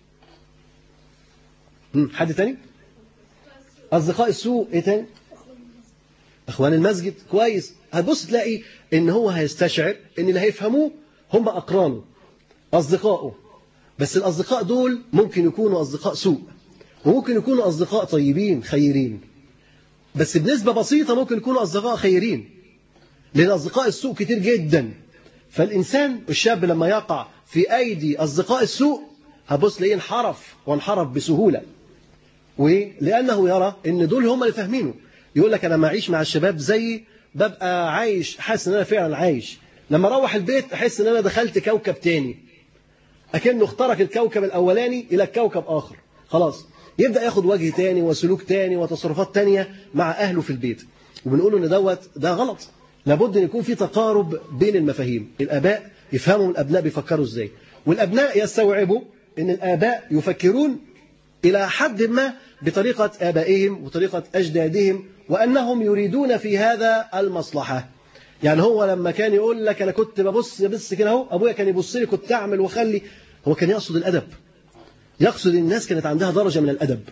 حد تاني؟ أصدقاء السوء. إيه تاني؟ أخوان المسجد. كويس. هتبص تلاقي إن هو هيستشعر إن اللي هيفهموه هم أقرانه أصدقائه. بس الأصدقاء دول ممكن يكونوا أصدقاء سوء وممكن يكونوا أصدقاء طيبين خيرين، بس بنسبة بسيطة ممكن يكونوا أصدقاء خيرين، لأن أصدقاء السوء كتير جدا. فالإنسان الشاب لما يقع في أيدي أصدقاء السوء هبص ليه انحرف وانحرف بسهولة، ولأنه يرى إن دول هم اللي فاهمينه. يقول لك أنا معيش مع الشباب زي ببقى عايش حاسس إن أنا فعلا عايش، لما أروح البيت أحس إن أنا دخلت كوكب تاني، أكنه اخترق الكوكب الأولاني إلى الكوكب آخر. خلاص يبدأ ياخد وجه تاني وسلوك تاني وتصرفات تانية مع أهله في البيت. وبنقول إن دوت ده غلط. لابد أن يكون في تقارب بين المفاهيم. الآباء يفهموا الأبناء بيفكروا إزاي، والأبناء يستوعبوا أن الآباء يفكرون إلى حد ما بطريقة آبائهم وطريقة أجدادهم، وأنهم يريدون في هذا المصلحة. يعني هو لما كان يقول لك أنا كنت ببص بس كده أهو، أبويا كان يبص لي كنت أعمل وخلي، هو كان يقصد الأدب، يقصد الناس كانت عندها درجة من الأدب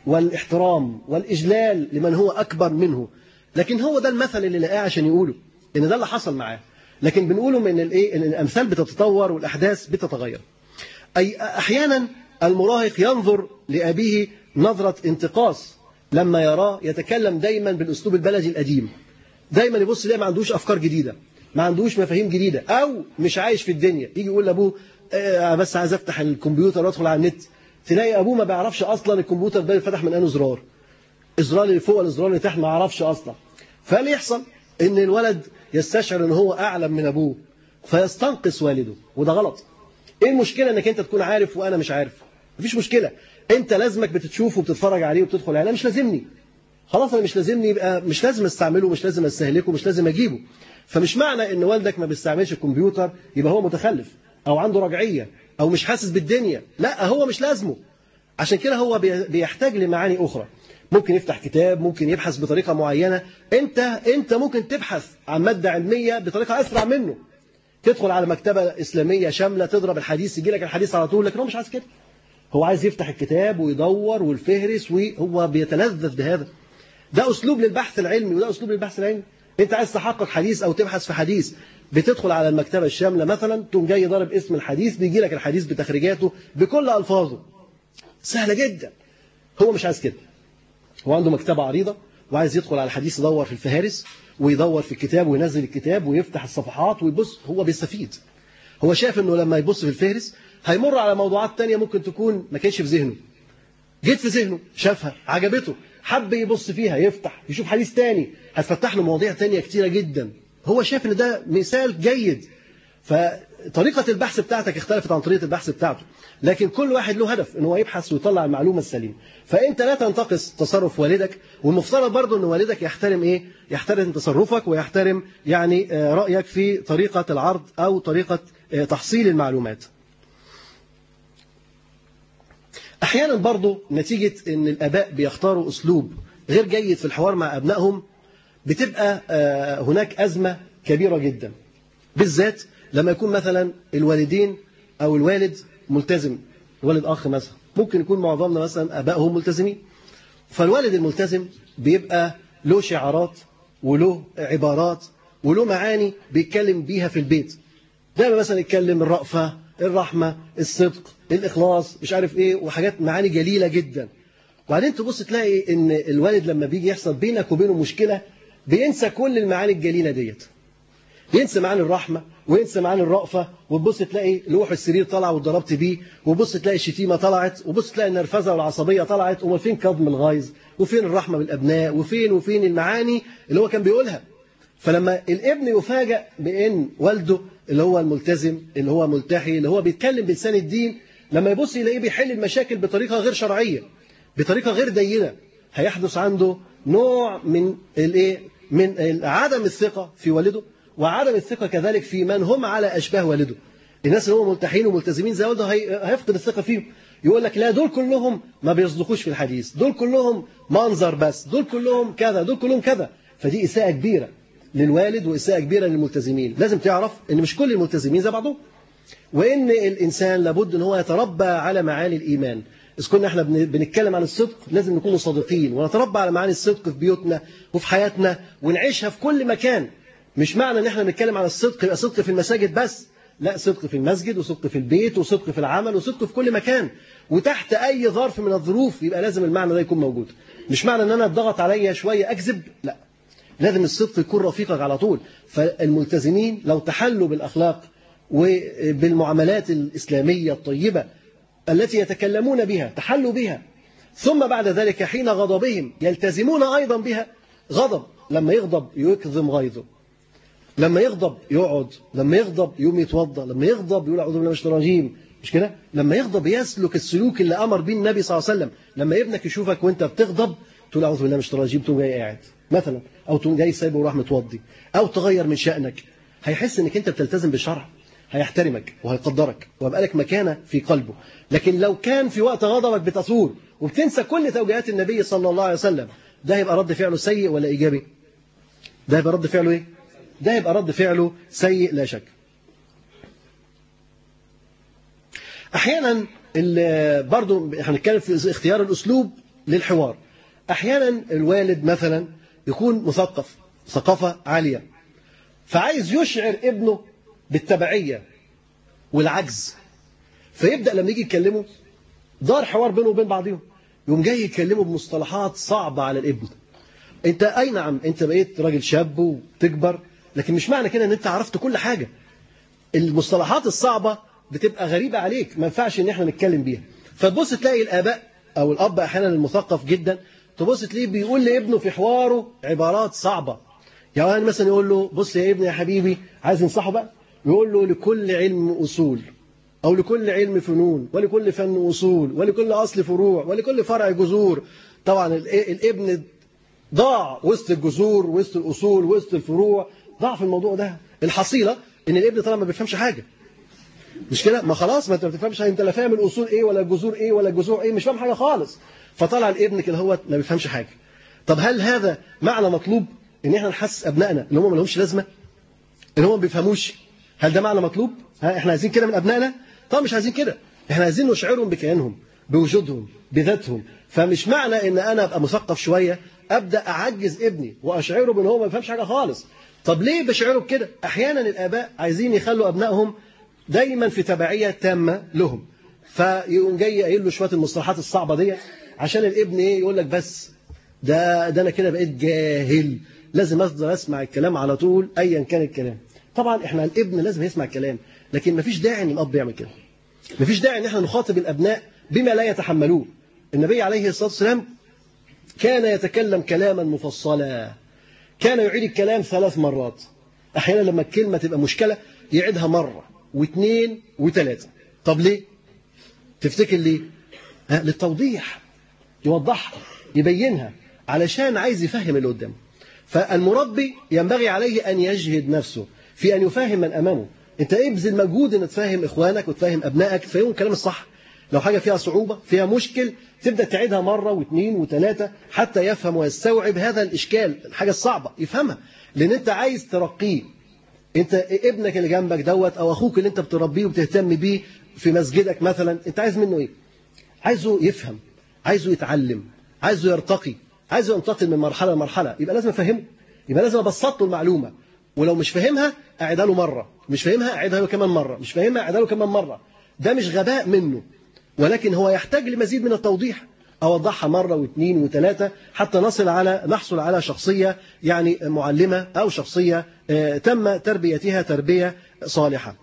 والاحترام والإجلال لمن هو أكبر منه. لكن هو ده المثل اللي لقاه عشان يقوله إن ده اللي حصل معاه. لكن بنقوله من الإيه، إن الأمثال بتتطور والأحداث بتتغير. أي أحيانا المراهق ينظر لأبيه نظرة انتقاص لما يراه يتكلم دايما بالأسلوب البلدي القديم، دايما يبص ليه ما عندوش أفكار جديدة، ما عندوش مفاهيم جديدة، أو مش عايش في الدنيا. يجي يقول لأبوه آه بس عايز أفتح الكمبيوتر وأدخل على النت، تلاقي أبوه ما بيعرفش أصلا الكمبيوتر ده يفتح من أنه زرار، الزرار اللي فوق ولا الزرار اللي تحت ما يعرفش أصلا. فاللي يحصل إن الولد يستشعر إن هو أعلم من أبوه فيستنقص والده، وده غلط. إيه المشكلة إنك أنت تكون عارف وأنا مش عارف؟ مفيش مشكلة، أنت لازمك بتشوفه وبتتفرج عليه وبتدخل عليه، أنا مش لازمني، خلاص أنا مش لازمني، يبقى مش لازم استعمله، مش لازم استهلكه، مش لازم أجيبه. فمش معنى إن والدك ما بيستعملش الكمبيوتر يبقى هو متخلف أو عنده رجعية أو مش حاسس بالدنيا، لا، هو مش لازمه. عشان كده هو بيحتاج لمعاني أخرى، ممكن يفتح كتاب، ممكن يبحث بطريقة معينة. أنت أنت ممكن تبحث عن مادة علمية بطريقة أسرع منه، تدخل على مكتبة إسلامية شاملة تضرب الحديث يجي لك الحديث على طول، لكن هو مش عايز كده، هو عايز يفتح الكتاب ويدور والفهرس وهو بيتلذذ بهذا. ده أسلوب للبحث العلمي وده أسلوب للبحث العلمي. أنت عايز تحقق حديث أو تبحث في حديث، بتدخل على المكتبة الشاملة مثلا، تقوم جاي ضارب اسم الحديث بيجي لك الحديث بتخريجاته بكل ألفاظه، سهلة جدا. هو مش عايز كده، هو عنده مكتبة عريضة وعايز يدخل على الحديث، يدور في الفهارس ويدور في الكتاب وينزل الكتاب ويفتح الصفحات ويبص، هو بيستفيد. هو شايف انه لما يبص في الفهرس هيمر على موضوعات تانية ممكن تكون ما كانش في ذهنه، جيت في ذهنه شافها عجبته حب يبص فيها، يفتح يشوف حديث تاني هتفتح له مواضيع تانية كتيرة جدا. هو شايف ان ده مثال جيد. فطريقة البحث بتاعتك اختلفت عن طريقة البحث بتاعته، لكن كل واحد له هدف ان هو يبحث ويطلع المعلومة السليمة. فانت لا تنتقص تصرف والدك، والمفترض برضه ان والدك يحترم ايه؟ يحترم تصرفك ويحترم يعني رأيك في طريقة العرض او طريقة تحصيل المعلومات. احيانا برضه نتيجة ان الاباء بيختاروا اسلوب غير جيد في الحوار مع ابنائهم بتبقى هناك أزمة كبيرة جدا، بالذات لما يكون مثلا الوالدين أو الوالد ملتزم، والد أخ مثلا، ممكن يكون معظمنا مثلا أبائهم ملتزمين. فالوالد الملتزم بيبقى له شعارات وله عبارات وله معاني بيتكلم بيها في البيت، دايما مثلا يتكلم الرأفة، الرحمة، الصدق، الإخلاص، مش عارف إيه، وحاجات معاني جليلة جدا. وبعدين تبص تلاقي إن الوالد لما بيجي يحصل بينك وبينه مشكلة بينسى كل المعاني الجليلة ديت، ينسى معاني الرحمة وينسى معاني الرأفة، وتبص تلاقي لوح السرير طلع واتضربت بيه، وبص تلاقي الشتيمة طلعت، وبص تلاقي النرفزة والعصبية طلعت، وما فين كظم الغيظ، وفين الرحمة بالأبناء، وفين وفين المعاني اللي هو كان بيقولها. فلما الابن يفاجأ بأن والده اللي هو الملتزم اللي هو ملتحي اللي هو بيتكلم بلسان الدين، لما يبص يلاقيه بيحل المشاكل بطريقة غير شرعية، بطريقة غير دينة، هيحدث عنده نوع من الايه من عدم الثقة في والده، وعدم الثقة كذلك في من هم على أشباه والده. الناس اللي هم ملتحين وملتزمين زي والده هيفقد الثقة فيهم، يقول لك لا دول كلهم ما بيصدقوش في الحديث، دول كلهم منظر بس، دول كلهم كذا، دول كلهم كذا. فدي إساءة كبيرة للوالد وإساءة كبيرة للملتزمين. لازم تعرف إن مش كل الملتزمين زي بعضهم، وإن الإنسان لابد إن هو يتربى على معاني الإيمان. إذا كنا إحنا بنتكلم عن الصدق لازم نكون صادقين ونتربى على معاني الصدق في بيوتنا وفي حياتنا ونعيشها في كل مكان. مش معنى إن إحنا بنتكلم عن الصدق يبقى صدق في المساجد بس، لا، صدق في المسجد وصدق في البيت وصدق في العمل وصدق في كل مكان، وتحت أي ظرف من الظروف يبقى لازم المعنى ده يكون موجود. مش معنى إن أنا اتضغط عليا شوية أكذب، لا، لازم الصدق يكون رفيقك على طول. فالملتزمين لو تحلوا بالأخلاق وبالمعاملات الإسلامية الطيبة التي يتكلمون بها، تحلوا بها، ثم بعد ذلك حين غضبهم يلتزمون أيضا بها. غضب، لما يغضب يكظم غيظه، لما يغضب يقعد، لما يغضب يقوم يتوضا، لما يغضب يقول أعوذ بالله من الشيطان الرجيم، مش كده؟ لما يغضب يسلك السلوك اللي أمر به النبي صلى الله عليه وسلم. لما ابنك يشوفك وأنت بتغضب تقول أعوذ بالله من الشيطان الرجيم، تقوم جاي قاعد مثلا، أو تقوم جاي سايبه وراح متوضي، أو تغير من شأنك، هيحس إنك أنت بتلتزم بالشرع، هيحترمك وهيقدرك وهيبقى لك مكانة في قلبه. لكن لو كان في وقت غضبك بتصور وبتنسى كل توجيهات النبي صلى الله عليه وسلم، ده هيبقى رد فعله سيء ولا إيجابي؟ ده هيبقى رد فعله إيه؟ ده هيبقى رد فعله سيء لا شك. أحيانا برضو هنتكلم في اختيار الأسلوب للحوار. أحيانا الوالد مثلا يكون مثقف ثقافة عالية، فعايز يشعر ابنه بالتبعية والعجز، فيبدأ لما يجي يكلمه دار حوار بينه وبين بعضهم، يوم جاي يكلمه بمصطلحات صعبة على الابن. انت اي نعم انت بقيت راجل شاب وتكبر، لكن مش معنى كده ان انت عرفت كل حاجة. المصطلحات الصعبة بتبقى غريبة عليك، ما ينفعش ان احنا نتكلم بيها. فتبص تلاقي الآباء او الاب احيانا المثقف جدا تبص تلاقيه بيقول لابنه في حواره عبارات صعبة. يعني مثلا يقول له بص يا ابني يا حبيبي، عايز ينصحه بقى، يقول له لكل علم أصول، أو لكل علم فنون، ولكل فن أصول، ولكل أصل فروع، ولكل فرع جذور. طبعا الابن ضاع وسط الجذور وسط الأصول وسط الفروع، ضاع في الموضوع ده. الحصيلة إن الابن طبعا ما بيفهمش حاجة، مش كده؟ ما خلاص، ما انت ما بتفهمش حاجة، انت لا فاهم الأصول ايه ولا الجذور ايه ولا الجذوع ايه، مش فاهم حاجة خالص. فطلع الابن كده هو ما بيفهمش حاجة. طب هل هذا معنى مطلوب ان احنا نحسس ابنائنا ان هم ما لهمش لازمه، ان هم ما بيفهموش؟ هل ده معنى مطلوب؟ ها احنا عايزين كده من ابنائنا؟ طب مش عايزين كده، احنا عايزين نشعرهم بكيانهم، بوجودهم، بذاتهم. فمش معنى ان انا ابقى مثقف شويه ابدا اعجز ابني واشعره بان هو ما بيفهمش حاجه خالص. طب ليه بشعره بكده؟ احيانا الاباء عايزين يخلوا ابنائهم دايما في تبعيه تامه لهم، فيقوم جاي قايل له شويه المصطلحات الصعبه دي عشان الابن ايه يقول لك بس ده ده انا كده بقيت جاهل، لازم افضل اسمع الكلام على طول ايا كان الكلام. طبعا احنا الابن لازم يسمع الكلام، لكن مفيش داعي ان الاب يعمل كده. مفيش داعي ان احنا نخاطب الابناء بما لا يتحملوه. النبي عليه الصلاه والسلام كان يتكلم كلاما مفصلا، كان يعيد الكلام ثلاث مرات. احيانا لما الكلمه تبقى مشكله يعيدها مره واثنين وثلاثه. طب ليه؟ تفتكر ليه؟ ها، للتوضيح، يوضحها، يبينها، علشان عايز يفهم اللي قدامه. فالمربي ينبغي عليه أن يجهد نفسه في أن يفهم من أمامه. أنت ابذل مجهود أن تفهم إخوانك وتفهم أبنائك، تفهمهم الكلام الصح. لو حاجة فيها صعوبة فيها مشكل تبدأ تعيدها مرة واثنين وثلاثة حتى يفهم ويستوعب هذا الإشكال، الحاجة الصعبة يفهمها، لأن أنت عايز ترقيه. أنت ابنك اللي جنبك دوت أو أخوك اللي أنت بتربيه وبتهتم بيه في مسجدك مثلا، أنت عايز منه إيه؟ عايزه يفهم، عايزه يتعلم، عايزه يرتقي، عايزه ينتقل من مرحلة لمرحلة. يبقى لازم أفهمه، يبقى لازم أبسط له المعلومة. ولو مش فاهمها أعيدها له مرة، مش فاهمها أعيدها له كمان مرة، مش فاهمها أعيدها له كمان مرة. ده مش غباء منه، ولكن هو يحتاج لمزيد من التوضيح. أوضحها مرة واثنين وثلاثة حتى نصل على نحصل على شخصية يعني معلمة أو شخصية تم تربيتها تربية صالحة.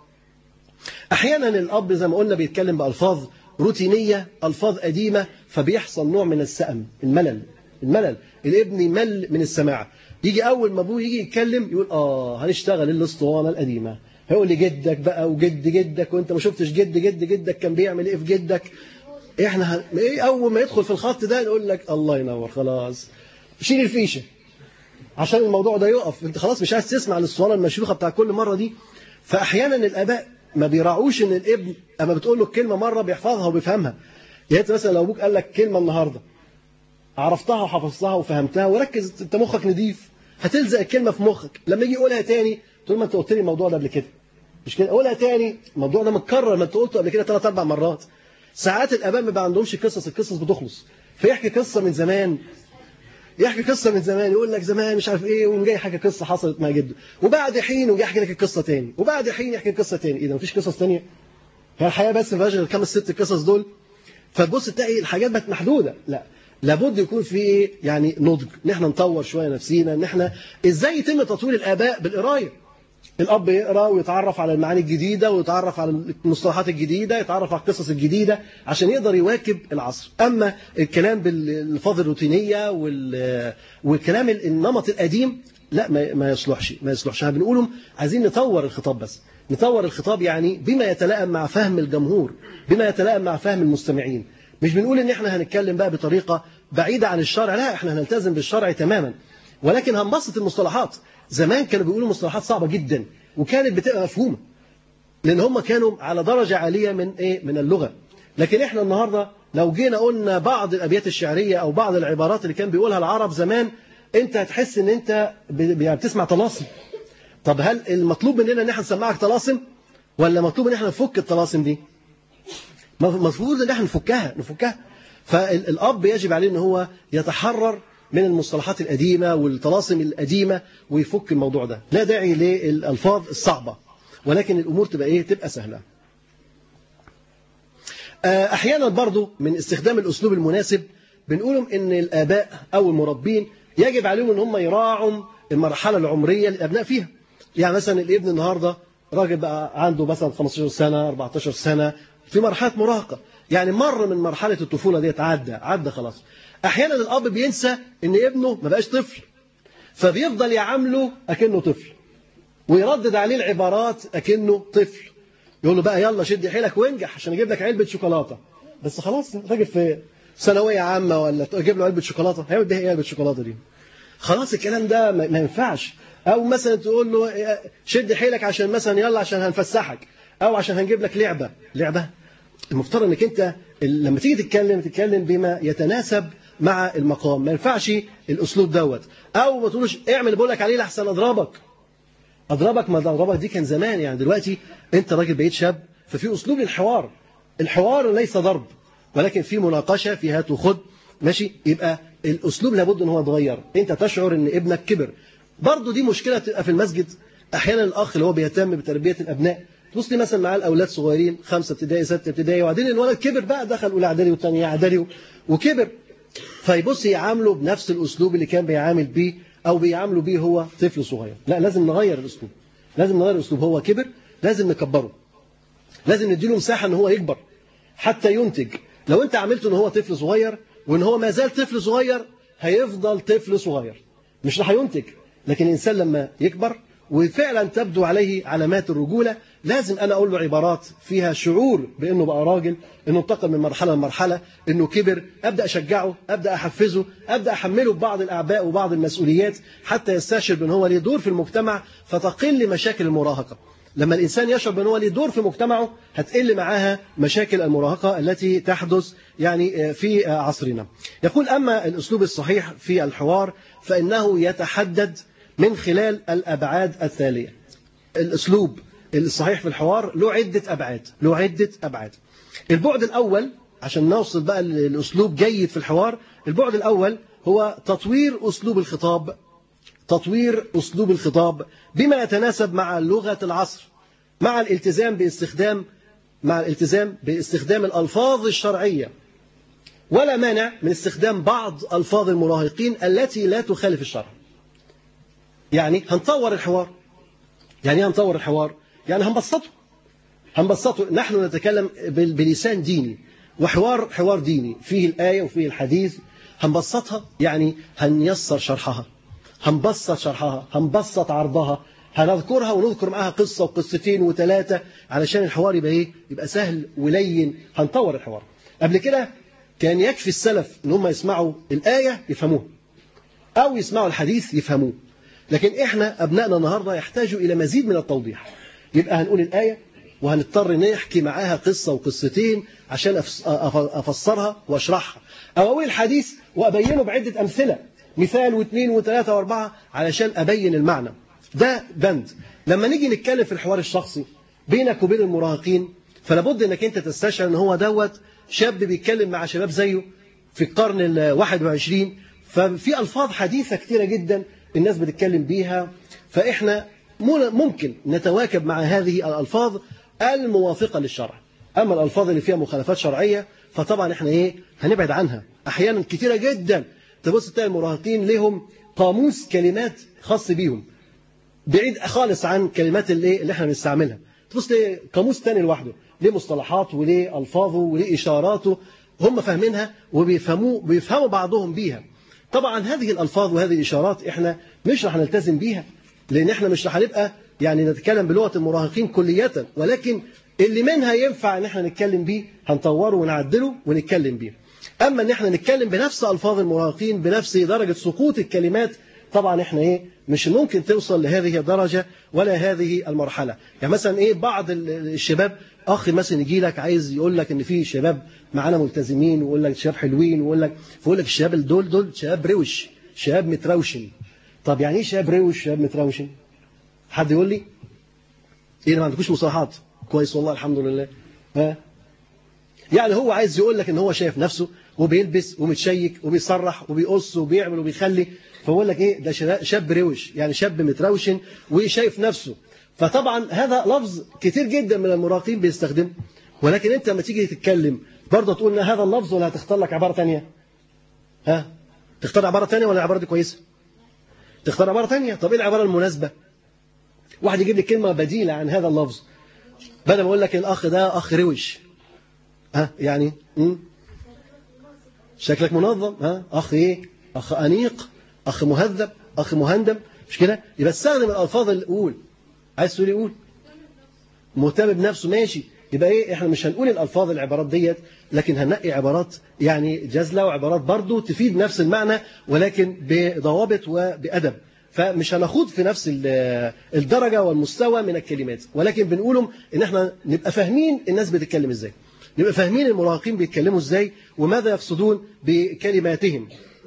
أحيانا الأب زي ما قلنا بيتكلم بألفاظ روتينية، ألفاظ قديمة، فبيحصل نوع من السأم، الملل. الملل الابن يمل من السماع. يجي أول ما أبوه يجي يتكلم يقول آه هنشتغل الأسطوانة القديمة، هيقول لي جدك بقى وجد جدك، وأنت ما شفتش جد جد جدك كان بيعمل إيه في جدك. إحنا هن... إيه أول ما يدخل في الخط ده نقول لك الله ينور، خلاص شيل الفيشة عشان الموضوع ده يقف. أنت خلاص مش عايز تسمع الأسطوانة المشروخة بتاع كل مرة دي. فأحيانا الآباء ما بيراعوش ان الابن اما بتقول له الكلمه مره بيحفظها وبيفهمها. يعني انت مثلا لو ابوك قال لك كلمه النهارده عرفتها وحفظتها وفهمتها وركز، انت مخك نضيف، هتلزق الكلمه في مخك. لما يجي يقولها تاني تقول ما انت قلت لي الموضوع ده قبل كده، مش كده؟ قولها تاني، الموضوع ده متكرر ما انت قلته قبل كده ثلاث اربع مرات. ساعات الاباء ما بقى عندهمش قصص، القصص بتخلص، فيحكي قصه من زمان، يحكي قصه من زمان، يقول لك زمان مش عارف ايه، وجاي يحكي قصه حصلت مع جده، وبعد حين وجاي يحكي لك القصه تاني، وبعد حين يحكي قصه تاني. ايه ده مفيش قصص تانيه؟ هي الحياه بس ما فيهاش غير خمس ست قصص دول؟ فتبص تلاقي الحاجات بقت محدوده. لا، لابد يكون في ايه يعني نضج، ان احنا نطور شويه نفسينا، ان احنا ازاي يتم تطوير الاباء بالقرايه. الاب يقرا ويتعرف على المعاني الجديده ويتعرف على المصطلحات الجديده، يتعرف على القصص الجديده عشان يقدر يواكب العصر. اما الكلام بالالفاظ الروتينيه والكلام النمط القديم لا ما يصلحش ما يصلحش. بنقولهم عايزين نطور الخطاب، بس نطور الخطاب يعني بما يتلائم مع فهم الجمهور، بما يتلائم مع فهم المستمعين. مش بنقول ان احنا هنتكلم بقى بطريقه بعيده عن الشرع، لا، احنا هنلتزم بالشرع تماما، ولكن هنبسط المصطلحات. زمان كانوا بيقولوا مصطلحات صعبة جدا وكانت بتبقى مفهومة، لأن هم كانوا على درجة عالية من إيه من اللغة. لكن إحنا النهاردة لو جينا قلنا بعض الأبيات الشعرية أو بعض العبارات اللي كان بيقولها العرب زمان، أنت هتحس إن أنت بتسمع طلاسم. طب هل المطلوب مننا إن إحنا نسمعك طلاسم، ولا مطلوب إن إحنا نفك الطلاسم دي؟ المفروض إن إحنا نفكها نفكها فالأب يجب عليه أن هو يتحرر من المصطلحات القديمة والطلاسم القديمة ويفك الموضوع ده. لا داعي للألفاظ الصعبة، ولكن الأمور تبقى إيه؟ تبقى سهلة. أحيانا برضو من استخدام الأسلوب المناسب بنقولهم إن الآباء أو المربين يجب عليهم أن هم يراعوا المرحلة العمرية للأبناء فيها. يعني مثلا الابن النهاردة راجل بقى عنده مثلا خمستاشر سنة أربعة عشر سنة في مرحلة مراهقة، يعني مر من مرحلة الطفولة دي، عدى عدى خلاص. أحيانا الأب بينسى إن ابنه ما بقاش طفل، فبيفضل يعامله أكنه طفل ويردد عليه العبارات أكنه طفل. يقول له بقى يلا شد حيلك وانجح عشان اجيب لك علبة شوكولاتة. بس خلاص راجل في ثانوية عامة ولا تجيب له علبة شوكولاتة، هيعمل بيها ايه علبة الشوكولاتة دي؟ خلاص الكلام ده ما ينفعش. أو مثلا تقول له شد حيلك عشان مثلا يلا عشان هنفسحك، أو عشان هنجيب لك لعبة. لعبة المفترض انك انت لما تيجي تتكلم تتكلم بما يتناسب مع المقام، ما ينفعش الاسلوب دوت. او ما تقولوش اعمل اللي بقول لك عليه لحسن اضربك. اضربك ما اضربك دي كان زمان، يعني دلوقتي انت راجل بقيت شاب، ففي اسلوب الحوار. الحوار ليس ضرب، ولكن في مناقشه، في هات وخد، ماشي. يبقى الاسلوب لابد ان هو يتغير. انت تشعر ان ابنك كبر. برضه دي مشكله تبقى في المسجد. احيانا الاخ اللي هو بيهتم بتربيه الابناء تبص لي مثلا معاه الاولاد صغيرين خمسه ابتدائي سته ابتدائي، وبعدين الولد كبر بقى، دخل اولى اعدادي وثانيه اعدادي وكبر، فيبص يعامله بنفس الاسلوب اللي كان بيعامل بيه او بيعامله بيه هو طفل صغير. لا، لازم نغير الاسلوب، لازم نغير الاسلوب. هو كبر لازم نكبره، لازم نديله مساحه ان هو يكبر حتى ينتج. لو انت عملته ان هو طفل صغير وان هو ما زال طفل صغير، هيفضل طفل صغير مش راح ينتج. لكن الانسان لما يكبر وفعلا تبدو عليه علامات الرجولة، لازم أنا أقول له عبارات فيها شعور بأنه بقى راجل، أنه انتقل من مرحلة لمرحلة، أنه كبر. أبدأ أشجعه، أبدأ أحفزه، أبدأ أحمله ببعض الأعباء وبعض المسؤوليات حتى يستشعر بأنه هو ليه دور في المجتمع، فتقل مشاكل المراهقة. لما الإنسان يشعر بأنه هو ليه دور في مجتمعه، هتقل معاها مشاكل المراهقة التي تحدث يعني في عصرنا. يقول أما الأسلوب الصحيح في الحوار فإنه يتحدد من خلال الأبعاد التالية. الأسلوب الصحيح في الحوار له عدة أبعاد، له عدة أبعاد. البعد الأول عشان نوصل بقى الأسلوب جيد في الحوار، البعد الأول هو تطوير أسلوب الخطاب، تطوير أسلوب الخطاب بما يتناسب مع لغة العصر، مع الالتزام باستخدام مع الالتزام باستخدام الألفاظ الشرعية، ولا مانع من استخدام بعض ألفاظ المراهقين التي لا تخالف الشرع. يعني هنطور الحوار. يعني ايه هنطور الحوار؟ يعني هنبسطه هنبسطه نحن نتكلم بلسان ديني، وحوار حوار ديني فيه الآية وفيه الحديث. هنبسطها، يعني هنيسر شرحها، هنبسط شرحها، هنبسط عرضها، هنذكرها ونذكر معاها قصة وقصتين وثلاثة علشان الحوار يبقى ايه؟ يبقى سهل ولين. هنطور الحوار. قبل كده كان يكفي السلف ان هم يسمعوا الآية يفهموها، أو يسمعوا الحديث يفهموه. لكن إحنا أبنائنا النهاردة يحتاجوا إلى مزيد من التوضيح. يبقى هنقول الآية وهنضطر نحكي معاها قصة وقصتين عشان أفسرها وأشرحها، أو أقول الحديث وأبينه بعدة أمثلة، مثال واثنين وثلاثة وأربعة علشان أبين المعنى. ده بند. لما نيجي نتكلم في الحوار الشخصي بينك وبين المراهقين، فلابد أنك أنت تستشعر أن هو دوت شاب بيتكلم مع شباب زيه في القرن الواحد وعشرين، ففي ألفاظ حديثة كتيرة جدا الناس بتتكلم بيها، فإحنا ممكن نتواكب مع هذه الألفاظ الموافقة للشرع. أما الألفاظ اللي فيها مخالفات شرعية فطبعا إحنا إيه هنبعد عنها. أحيانا كتيرة جدا تبص تلاقي المراهقين لهم قاموس كلمات خاص بيهم بعيد خالص عن كلمات اللي, اللي إحنا بنستعملها. تبص تلاقي قاموس تاني لوحده، ليه مصطلحات وليه ألفاظه وليه إشاراته، هم فاهمينها وبيفهموا بيفهموا بعضهم بيها. طبعا هذه الألفاظ وهذه الإشارات إحنا مش رح نلتزم بيها، لأن إحنا مش رح نبقى يعني نتكلم بلغة المراهقين كلية، ولكن اللي منها ينفع إن إحنا نتكلم بيه هنطوره ونعدله ونتكلم بيه. أما إن إحنا نتكلم بنفس ألفاظ المراهقين بنفس درجة سقوط الكلمات، طبعا إحنا إيه مش ممكن توصل لهذه الدرجة ولا هذه المرحلة. يعني مثلا إيه بعض الشباب أخ مثلا يجي لك عايز يقول لك إن في شباب معانا ملتزمين، ويقول لك شباب حلوين، ويقول لك فيقول لك الشباب دول دول شباب روش، شباب متروشن. طب يعني إيه شباب روش شباب متروشن؟ حد يقول لي؟ إيه ما عندكوش مصطلحات؟ كويس والله الحمد لله. ها؟ يعني هو عايز يقول لك إن هو شايف نفسه وبيلبس ومتشيك وبيصرح وبيقص وبيعمل وبيخلي. فبقول لك ايه، ده شاب روش، يعني شاب متروشن وشايف نفسه. فطبعا هذا لفظ كتير جدا من المراهقين بيستخدمه. ولكن انت لما تيجي تتكلم برضه تقول ان هذا اللفظ، ولا هتختار لك عباره ثانيه؟ ها، تختار عباره ثانيه ولا العباره دي كويسه؟ تختار عباره ثانيه. طب ايه العباره المناسبه؟ واحد يجيب لي كلمه بديله عن هذا اللفظ، بدل ما اقول لك الاخ ده اخ روش، ها يعني م? شكلك منظم، ها، اخ ايه؟ اخ انيق، اخ مهذب، اخ مهندم، مش كده؟ يبقى استخدم الالفاظ اللي قول. عايز تقول يقول مهتم بنفسه، ماشي. يبقى ايه، احنا مش هنقول الالفاظ العبارات ديت، لكن هننقي عبارات يعني جزله، وعبارات برضو تفيد نفس المعنى ولكن بضوابط وبأدب. فمش هنخوض في نفس الدرجه والمستوى من الكلمات، ولكن بنقولهم ان احنا نبقى فاهمين الناس بتتكلم ازاي، نبقى فاهمين المراهقين بيتكلموا ازاي وماذا يقصدون بكلماتهم.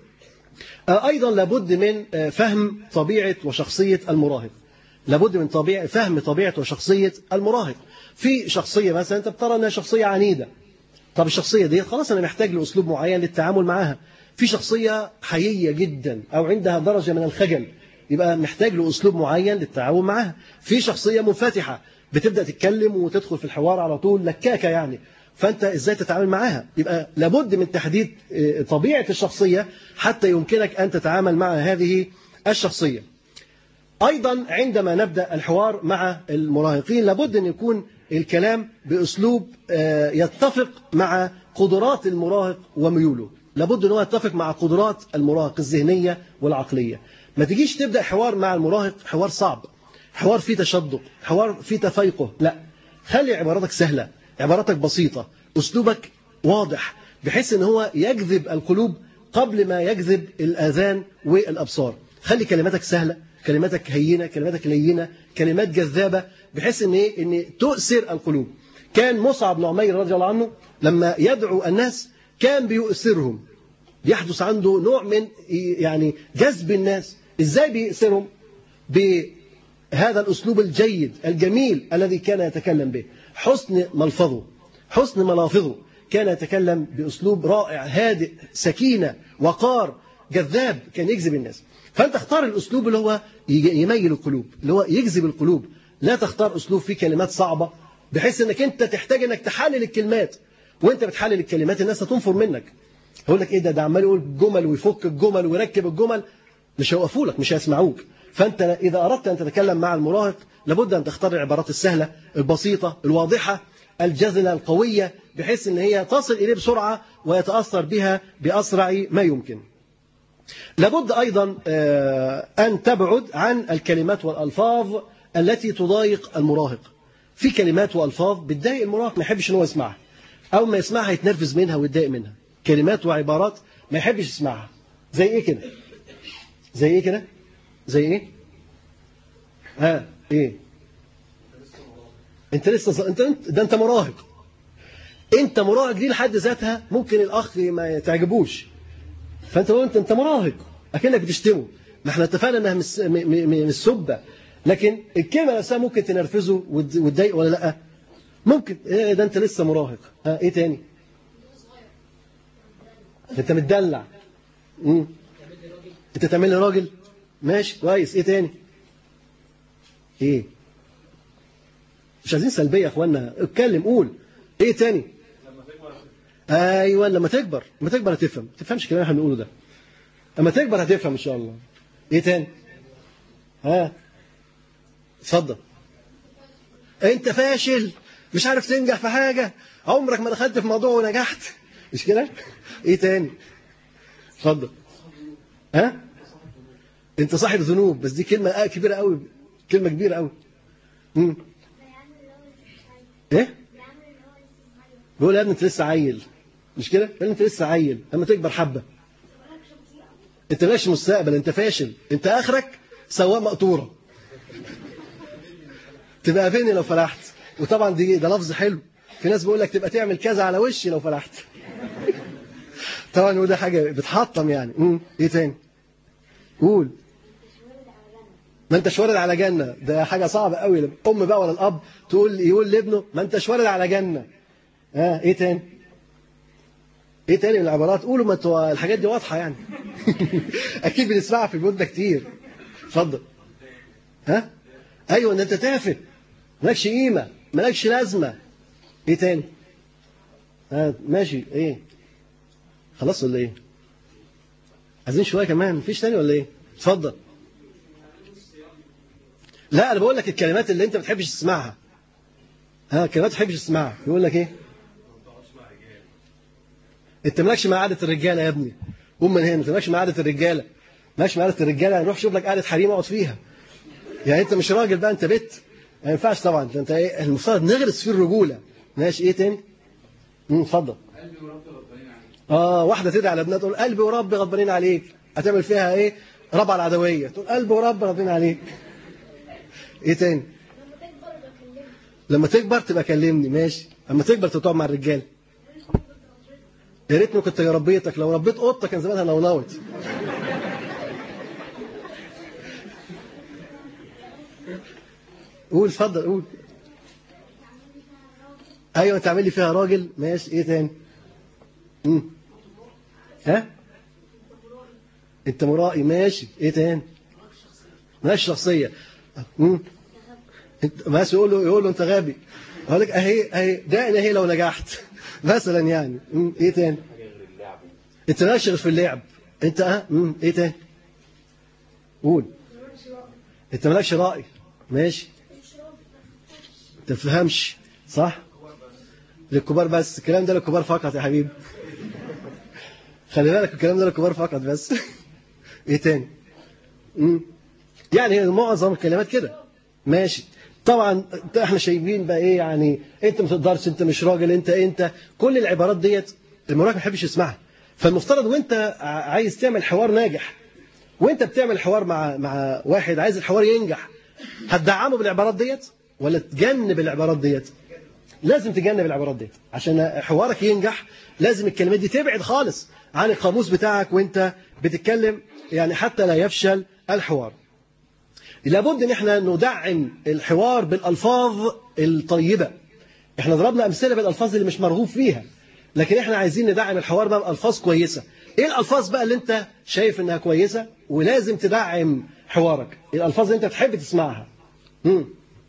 ايضا لابد من فهم طبيعه وشخصيه المراهق. لابد من طبيعة فهم طبيعة وشخصية المراهق. في شخصية مثلا أنت بترى أنها شخصية عنيدة، طب الشخصية دي خلاص أنا محتاج لأسلوب معين للتعامل معها. في شخصية حيية جدا أو عندها درجة من الخجل، يبقى محتاج لأسلوب معين للتعامل معها. في شخصية منفتحة بتبدأ تتكلم وتدخل في الحوار على طول، لكاكة يعني، فأنت إزاي تتعامل معها؟ يبقى لابد من تحديد طبيعة الشخصية حتى يمكنك أن تتعامل مع هذه الشخصية. أيضا عندما نبدأ الحوار مع المراهقين لابد أن يكون الكلام بأسلوب يتفق مع قدرات المراهق وميوله. لابد أنه يتفق مع قدرات المراهق الذهنية والعقلية. ما تجيش تبدأ حوار مع المراهق حوار صعب، حوار فيه تشدق، حوار فيه تفيقه. لا، خلي عباراتك سهلة، عباراتك بسيطة، أسلوبك واضح، بحيث أن هو يجذب القلوب قبل ما يجذب الآذان والأبصار. خلي كلماتك سهلة، كلماتك هينة، كلماتك لينة، كلمات جذابة، بحيث ان ايه، ان تؤثر القلوب. كان مصعب بن عمير رضي الله عنه لما يدعو الناس كان بيؤثرهم، يحدث عنده نوع من يعني جذب الناس. ازاي بيؤثرهم؟ بهذا الاسلوب الجيد الجميل الذي كان يتكلم به، حسن ملفظه، حسن ملافظه، كان يتكلم باسلوب رائع هادئ سكينة وقار جذاب، كان يجذب الناس. فأنت اختار الأسلوب اللي هو يميل القلوب، اللي هو يجذب القلوب. لا تختار أسلوب فيه كلمات صعبة بحيث أنك أنت تحتاج أنك تحلل الكلمات، وأنت بتحلل الكلمات الناس هتنفر منك. هقول لك إيه ده، ده عمال يقول جمل ويفك الجمل ويركب الجمل، مش هيوقفوا لك، مش هيسمعوك. فأنت إذا أردت أن تتكلم مع المراهق لابد أن تختار العبارات السهلة البسيطة الواضحة الجذلة القوية، بحيث أن هي تصل إليه بسرعة ويتأثر بها بأسرع ما يمكن. لابد أيضا أن تبعد عن الكلمات والألفاظ التي تضايق المراهق. في كلمات وألفاظ بتضايق المراهق، ما يحبش إن هو يسمعها، أو ما يسمعها يتنرفز منها ويتضايق منها. كلمات وعبارات ما يحبش يسمعها. زي إيه كده؟ زي إيه كده؟ زي إيه؟ ها إيه؟ أنت لسه أنت ده أنت مراهق. أنت مراهق دي لحد ذاتها ممكن الأخ ما تعجبوش، فانت قلت انت مراهق اكنك بتشتمه. ما احنا اتفقنا انها مش مش سبه، لكن الكلمه نفسها ممكن تنرفزه وتضايق ولا لا؟ ممكن. ايه ده انت لسه مراهق. ها ايه تاني؟ انت متدلع. امم انت تعمل لي راجل، ماشي كويس. ايه تاني؟ ايه؟ مش عايزين سلبيه يا اخوانا، اتكلم قول. ايه تاني؟ ايوه لما تكبر، لما تكبر هتفهم. ما تفهمش الكلام اللي احنا بنقوله ده، لما تكبر هتفهم ان شاء الله. ايه تاني؟ ها اتفضل. انت فاشل، مش عارف تنجح في حاجه، عمرك ما دخلت في موضوع ونجحت، مش كده؟ ايه تاني؟ اتفضل. ها انت صاحب ذنوب، بس دي كلمه كبيره قوي، كلمه كبيره قوي. امم ايه؟ بيقول يا ابني انت لسه عيل، مش كده؟ قال انت لسه عيل، لما تكبر حبه. انت ماشي مستقبل، انت فاشل، انت اخرك سواق مقطوره. تبقى فين لو فلحت؟ وطبعا دي ده لفظ حلو. في ناس بيقول لك تبقى تعمل كذا على وشي لو فلحت. طبعا وده حاجه بتحطم يعني. امم ايه تاني؟ قول. ما انتش وارد على جنه، ده حاجه صعبه قوي. الام بقى ولا الاب تقول يقول لابنه ما انتش وارد على جنه. ها آه ايه تاني؟ ايه تاني من العبارات؟ قولوا، ما انتوا الحاجات دي واضحه يعني. اكيد بنسمعها في البيوت ده كتير. اتفضل. ها؟ ايوه، ان انت تافه، مالكش قيمه، مالكش لازمه. ايه تاني؟ ها ماشي، ايه؟ خلاص ولا ايه؟ عايزين شويه كمان؟ مفيش تاني ولا ايه؟ اتفضل. لا انا بقول لك الكلمات اللي انت ما بتحبش تسمعها. ها كلمات ما بتحبش تسمعها. يقول لك ايه؟ انت مالكش مع قعده الرجاله يا ابني. قوم من هنا، انت مالكش مع قعده الرجاله. مالكش مع قعده الرجاله، نروح شوف لك قعده حريم اقعد فيها. يعني انت مش راجل بقى، انت بت. ما ينفعش طبعا. انت ايه المفترض نغرس فيه الرجوله. ماشي، ايه تاني؟ امم اتفضل. قلبي وربي غضبانين عليك. اه واحده تدعي على ابنها تقول قلبي وربي غضبانين عليك، هتعمل فيها ايه؟ ربع العدويه، تقول قلبي وربي غضبانين عليك. ايه تاني؟ لما تكبر تبقى كلمني. ماشي، لما تكبر تقعد مع الرجال. يا ريتني كنت ربيتك، لو ربيت قطه كان زمانها نونوت. قول، اتفضل قول. ايوه تعمل لي فيها راجل. ماشي، ايه تاني؟ امم ها انت مرائي. ماشي، ايه تاني؟ مالكش شخصيه. امم انت بس يقول له يقول له انت غبي. اقول لك اهي اهي ده اهي لو نجحت مثلا يعني. امم ايه تاني؟ انت مالكش غير في اللعب. انت اه امم ايه تاني؟ قول. انت مالكش رأي. ماشي، انت ما تفهمش. صح، للكبار بس. الكلام ده للكبار فقط يا حبيبي. خلي بالك الكلام ده للكبار فقط بس. ايه تاني؟ امم يعني معظم الكلمات كده. ماشي، طبعا احنا شايفين بقى ايه يعني، انت ما تقدرش، انت مش راجل، انت انت كل العبارات ديت المراهق ما بيحبش يسمعها. فالمفترض وانت عايز تعمل حوار ناجح، وانت بتعمل حوار مع مع واحد عايز الحوار ينجح، هتدعمه بالعبارات ديت ولا تجنب العبارات ديت؟ لازم تجنب العبارات ديت عشان حوارك ينجح. لازم الكلمات دي تبعد خالص عن القاموس بتاعك وانت بتتكلم، يعني حتى لا يفشل الحوار. لابد ان احنا ندعم الحوار بالالفاظ الطيبه. احنا ضربنا امثله بالالفاظ اللي مش مرغوب فيها، لكن احنا عايزين ندعم الحوار بقى بألفاظ كويسة. ايه الألفاظ بقى اللي انت شايف انها كويسة ولازم تدعم حوارك؟ الألفاظ اللي انت بتحب تسمعها. امم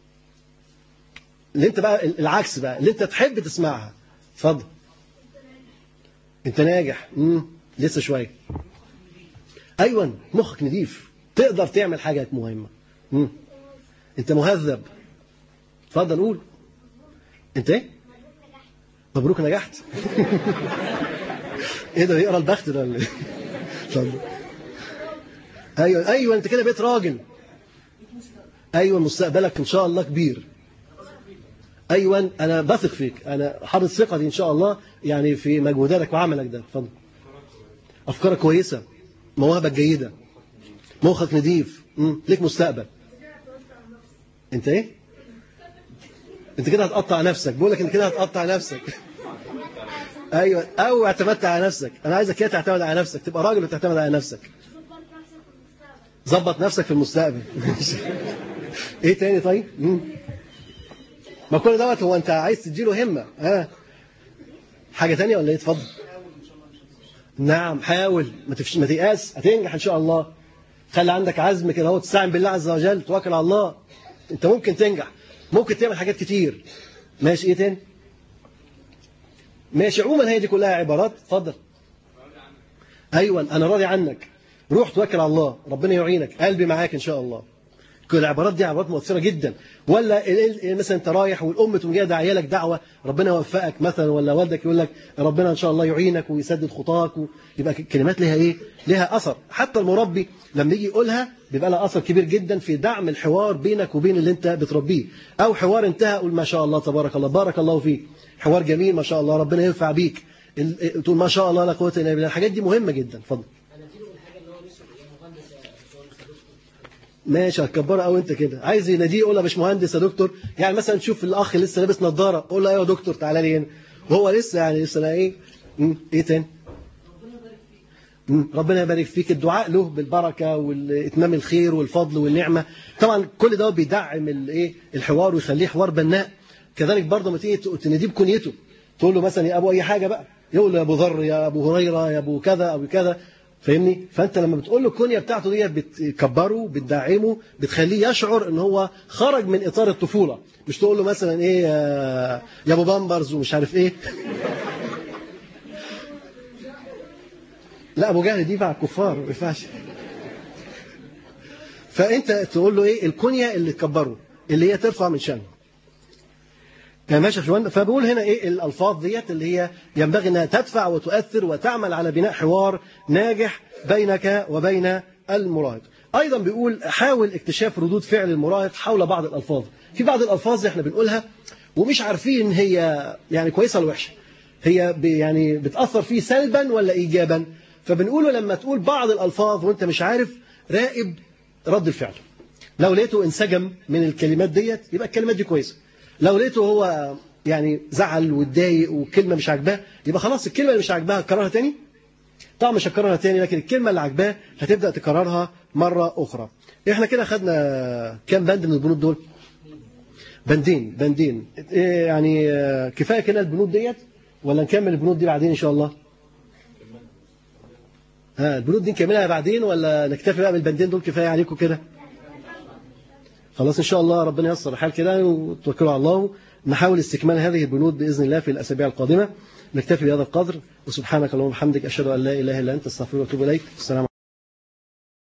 اللي انت بقى العكس بقى اللي انت تحب تسمعها. اتفضل. انت ناجح. امم لسه شوية. ايوه، مخك نضيف، تقدر تعمل حاجات مهمة. امم انت مهذب. اتفضل قول. انت ايه؟ مبروك نجحت. ايه ده، يقرا البخت ده ولا ايه؟ ايوه ايوه انت كده بقيت راجل. ايوه مستقبلك ان شاء الله كبير. ايوه انا بثق فيك، انا حاطط ثقتي ان شاء الله يعني في مجهوداتك وعملك ده. اتفضل. افكارك كويسه، مواهبك جيده، مخك نضيف، ليك مستقبل. انت ايه؟ انت كده هتقطع نفسك. بقول لك انت كده هتقطع نفسك. ايوه، او اعتمدت على نفسك. انا عايزك كده تعتمد على نفسك، تبقى راجل وتعتمد على نفسك. ظبط نفسك في المستقبل. ايه تاني طيب؟ مم. ما كل دوت هو انت عايز تديله همه. ها حاجه تانية ولا ايه؟ اتفضل. نعم حاول، ما تفش ما تيأس، هتنجح ان شاء الله. خلي عندك عزم كده اهو، تستعين بالله عز وجل، توكل على الله. انت ممكن تنجح، ممكن تعمل حاجات كتير. ماشي، ايه تاني؟ ماشي، عموما هي دي كلها عبارات. اتفضل. ايوه انا راضي عنك، روح توكل على الله، ربنا يعينك، قلبي معاك ان شاء الله. كل العبارات دي عبارات مؤثره جدا. ولا مثلا انت رايح والام تقوم جايه داعيه لك دعوه ربنا يوفقك مثلا، ولا والدك يقول لك ربنا ان شاء الله يعينك ويسدد خطاك، يبقى كلمات لها ايه؟ لها اثر. حتى المربي لما يجي يقولها بيبقى لها اثر كبير جدا في دعم الحوار بينك وبين اللي انت بتربيه. او حوار انتهى قول ما شاء الله تبارك الله بارك الله فيك، حوار جميل ما شاء الله ربنا ينفع بيك، تقول ما شاء الله لا قوه الا بالله. الحاجات دي مهمه جدا. اتفضل. ماشي، هتكبرها قوي انت كده. عايز يناديه يقول له يا باشمهندس يا دكتور. يعني مثلا تشوف الاخ لسه لابس نظاره، قول له ايوه يا دكتور تعالى لي هنا، وهو لسه يعني لسه لا ايه. امم ايه تاني؟ امم ربنا يبارك فيك. الدعاء له بالبركه والاتمام الخير والفضل والنعمه. طبعا كل ده بيدعم الايه الحوار ويخليه حوار بناء. كذلك برضه لما تيجي تناديه بكنيته، تقول له مثلا يا ابو اي حاجه بقى، يقول له يا ابو ذر، يا ابو هريره، يا ابو كذا ابو كذا، فاهمني؟ فانت لما بتقول له الكنيه بتاعته دي بتكبره، بتدعمه، بتخليه يشعر ان هو خرج من اطار الطفوله. مش تقول له مثلا ايه يا ابو بامبرز ومش عارف ايه. لا ابو جهل دي مع الكفار ما ينفعش. فانت تقول له ايه الكنيه اللي تكبره، اللي هي ترفع من شأنه. ماشي يا اخوان. فبقول هنا ايه الالفاظ ديت اللي هي ينبغي انها تدفع وتؤثر وتعمل على بناء حوار ناجح بينك وبين المراهق. ايضا بيقول حاول اكتشاف ردود فعل المراهق حول بعض الالفاظ. في بعض الالفاظ احنا بنقولها ومش عارفين هي يعني كويسه ولا وحشه، هي يعني بتاثر فيه سلبا ولا ايجابا. فبنقوله لما تقول بعض الالفاظ وانت مش عارف، راقب رد الفعل. لو لقيته انسجم من الكلمات ديت يبقى الكلمات دي كويسه. لو لقيته هو يعني زعل واتضايق وكلمه مش عاجباه، يبقى خلاص الكلمه اللي مش عاجباها هتكررها تاني. طبعا مش هتكررها تاني، لكن الكلمه اللي عاجباه هتبدا تكررها مره اخرى. احنا كده خدنا كام بند من البنود دول؟ بندين بندين يعني كفايه كده البنود ديت ولا نكمل البنود دي بعدين ان شاء الله؟ ها البنود دي نكملها بعدين ولا نكتفي بقى بالبندين دول كفايه عليكم كده؟ خلاص إن شاء الله ربنا ييسر الحال كده وتوكلوا على الله. نحاول استكمال هذه البنود بإذن الله في الأسابيع القادمة. نكتفي بهذا القدر، وسبحانك اللهم وبحمدك أشهد أن لا إله إلا أنت أستغفرك وأتوب إليك. السلام عليكم.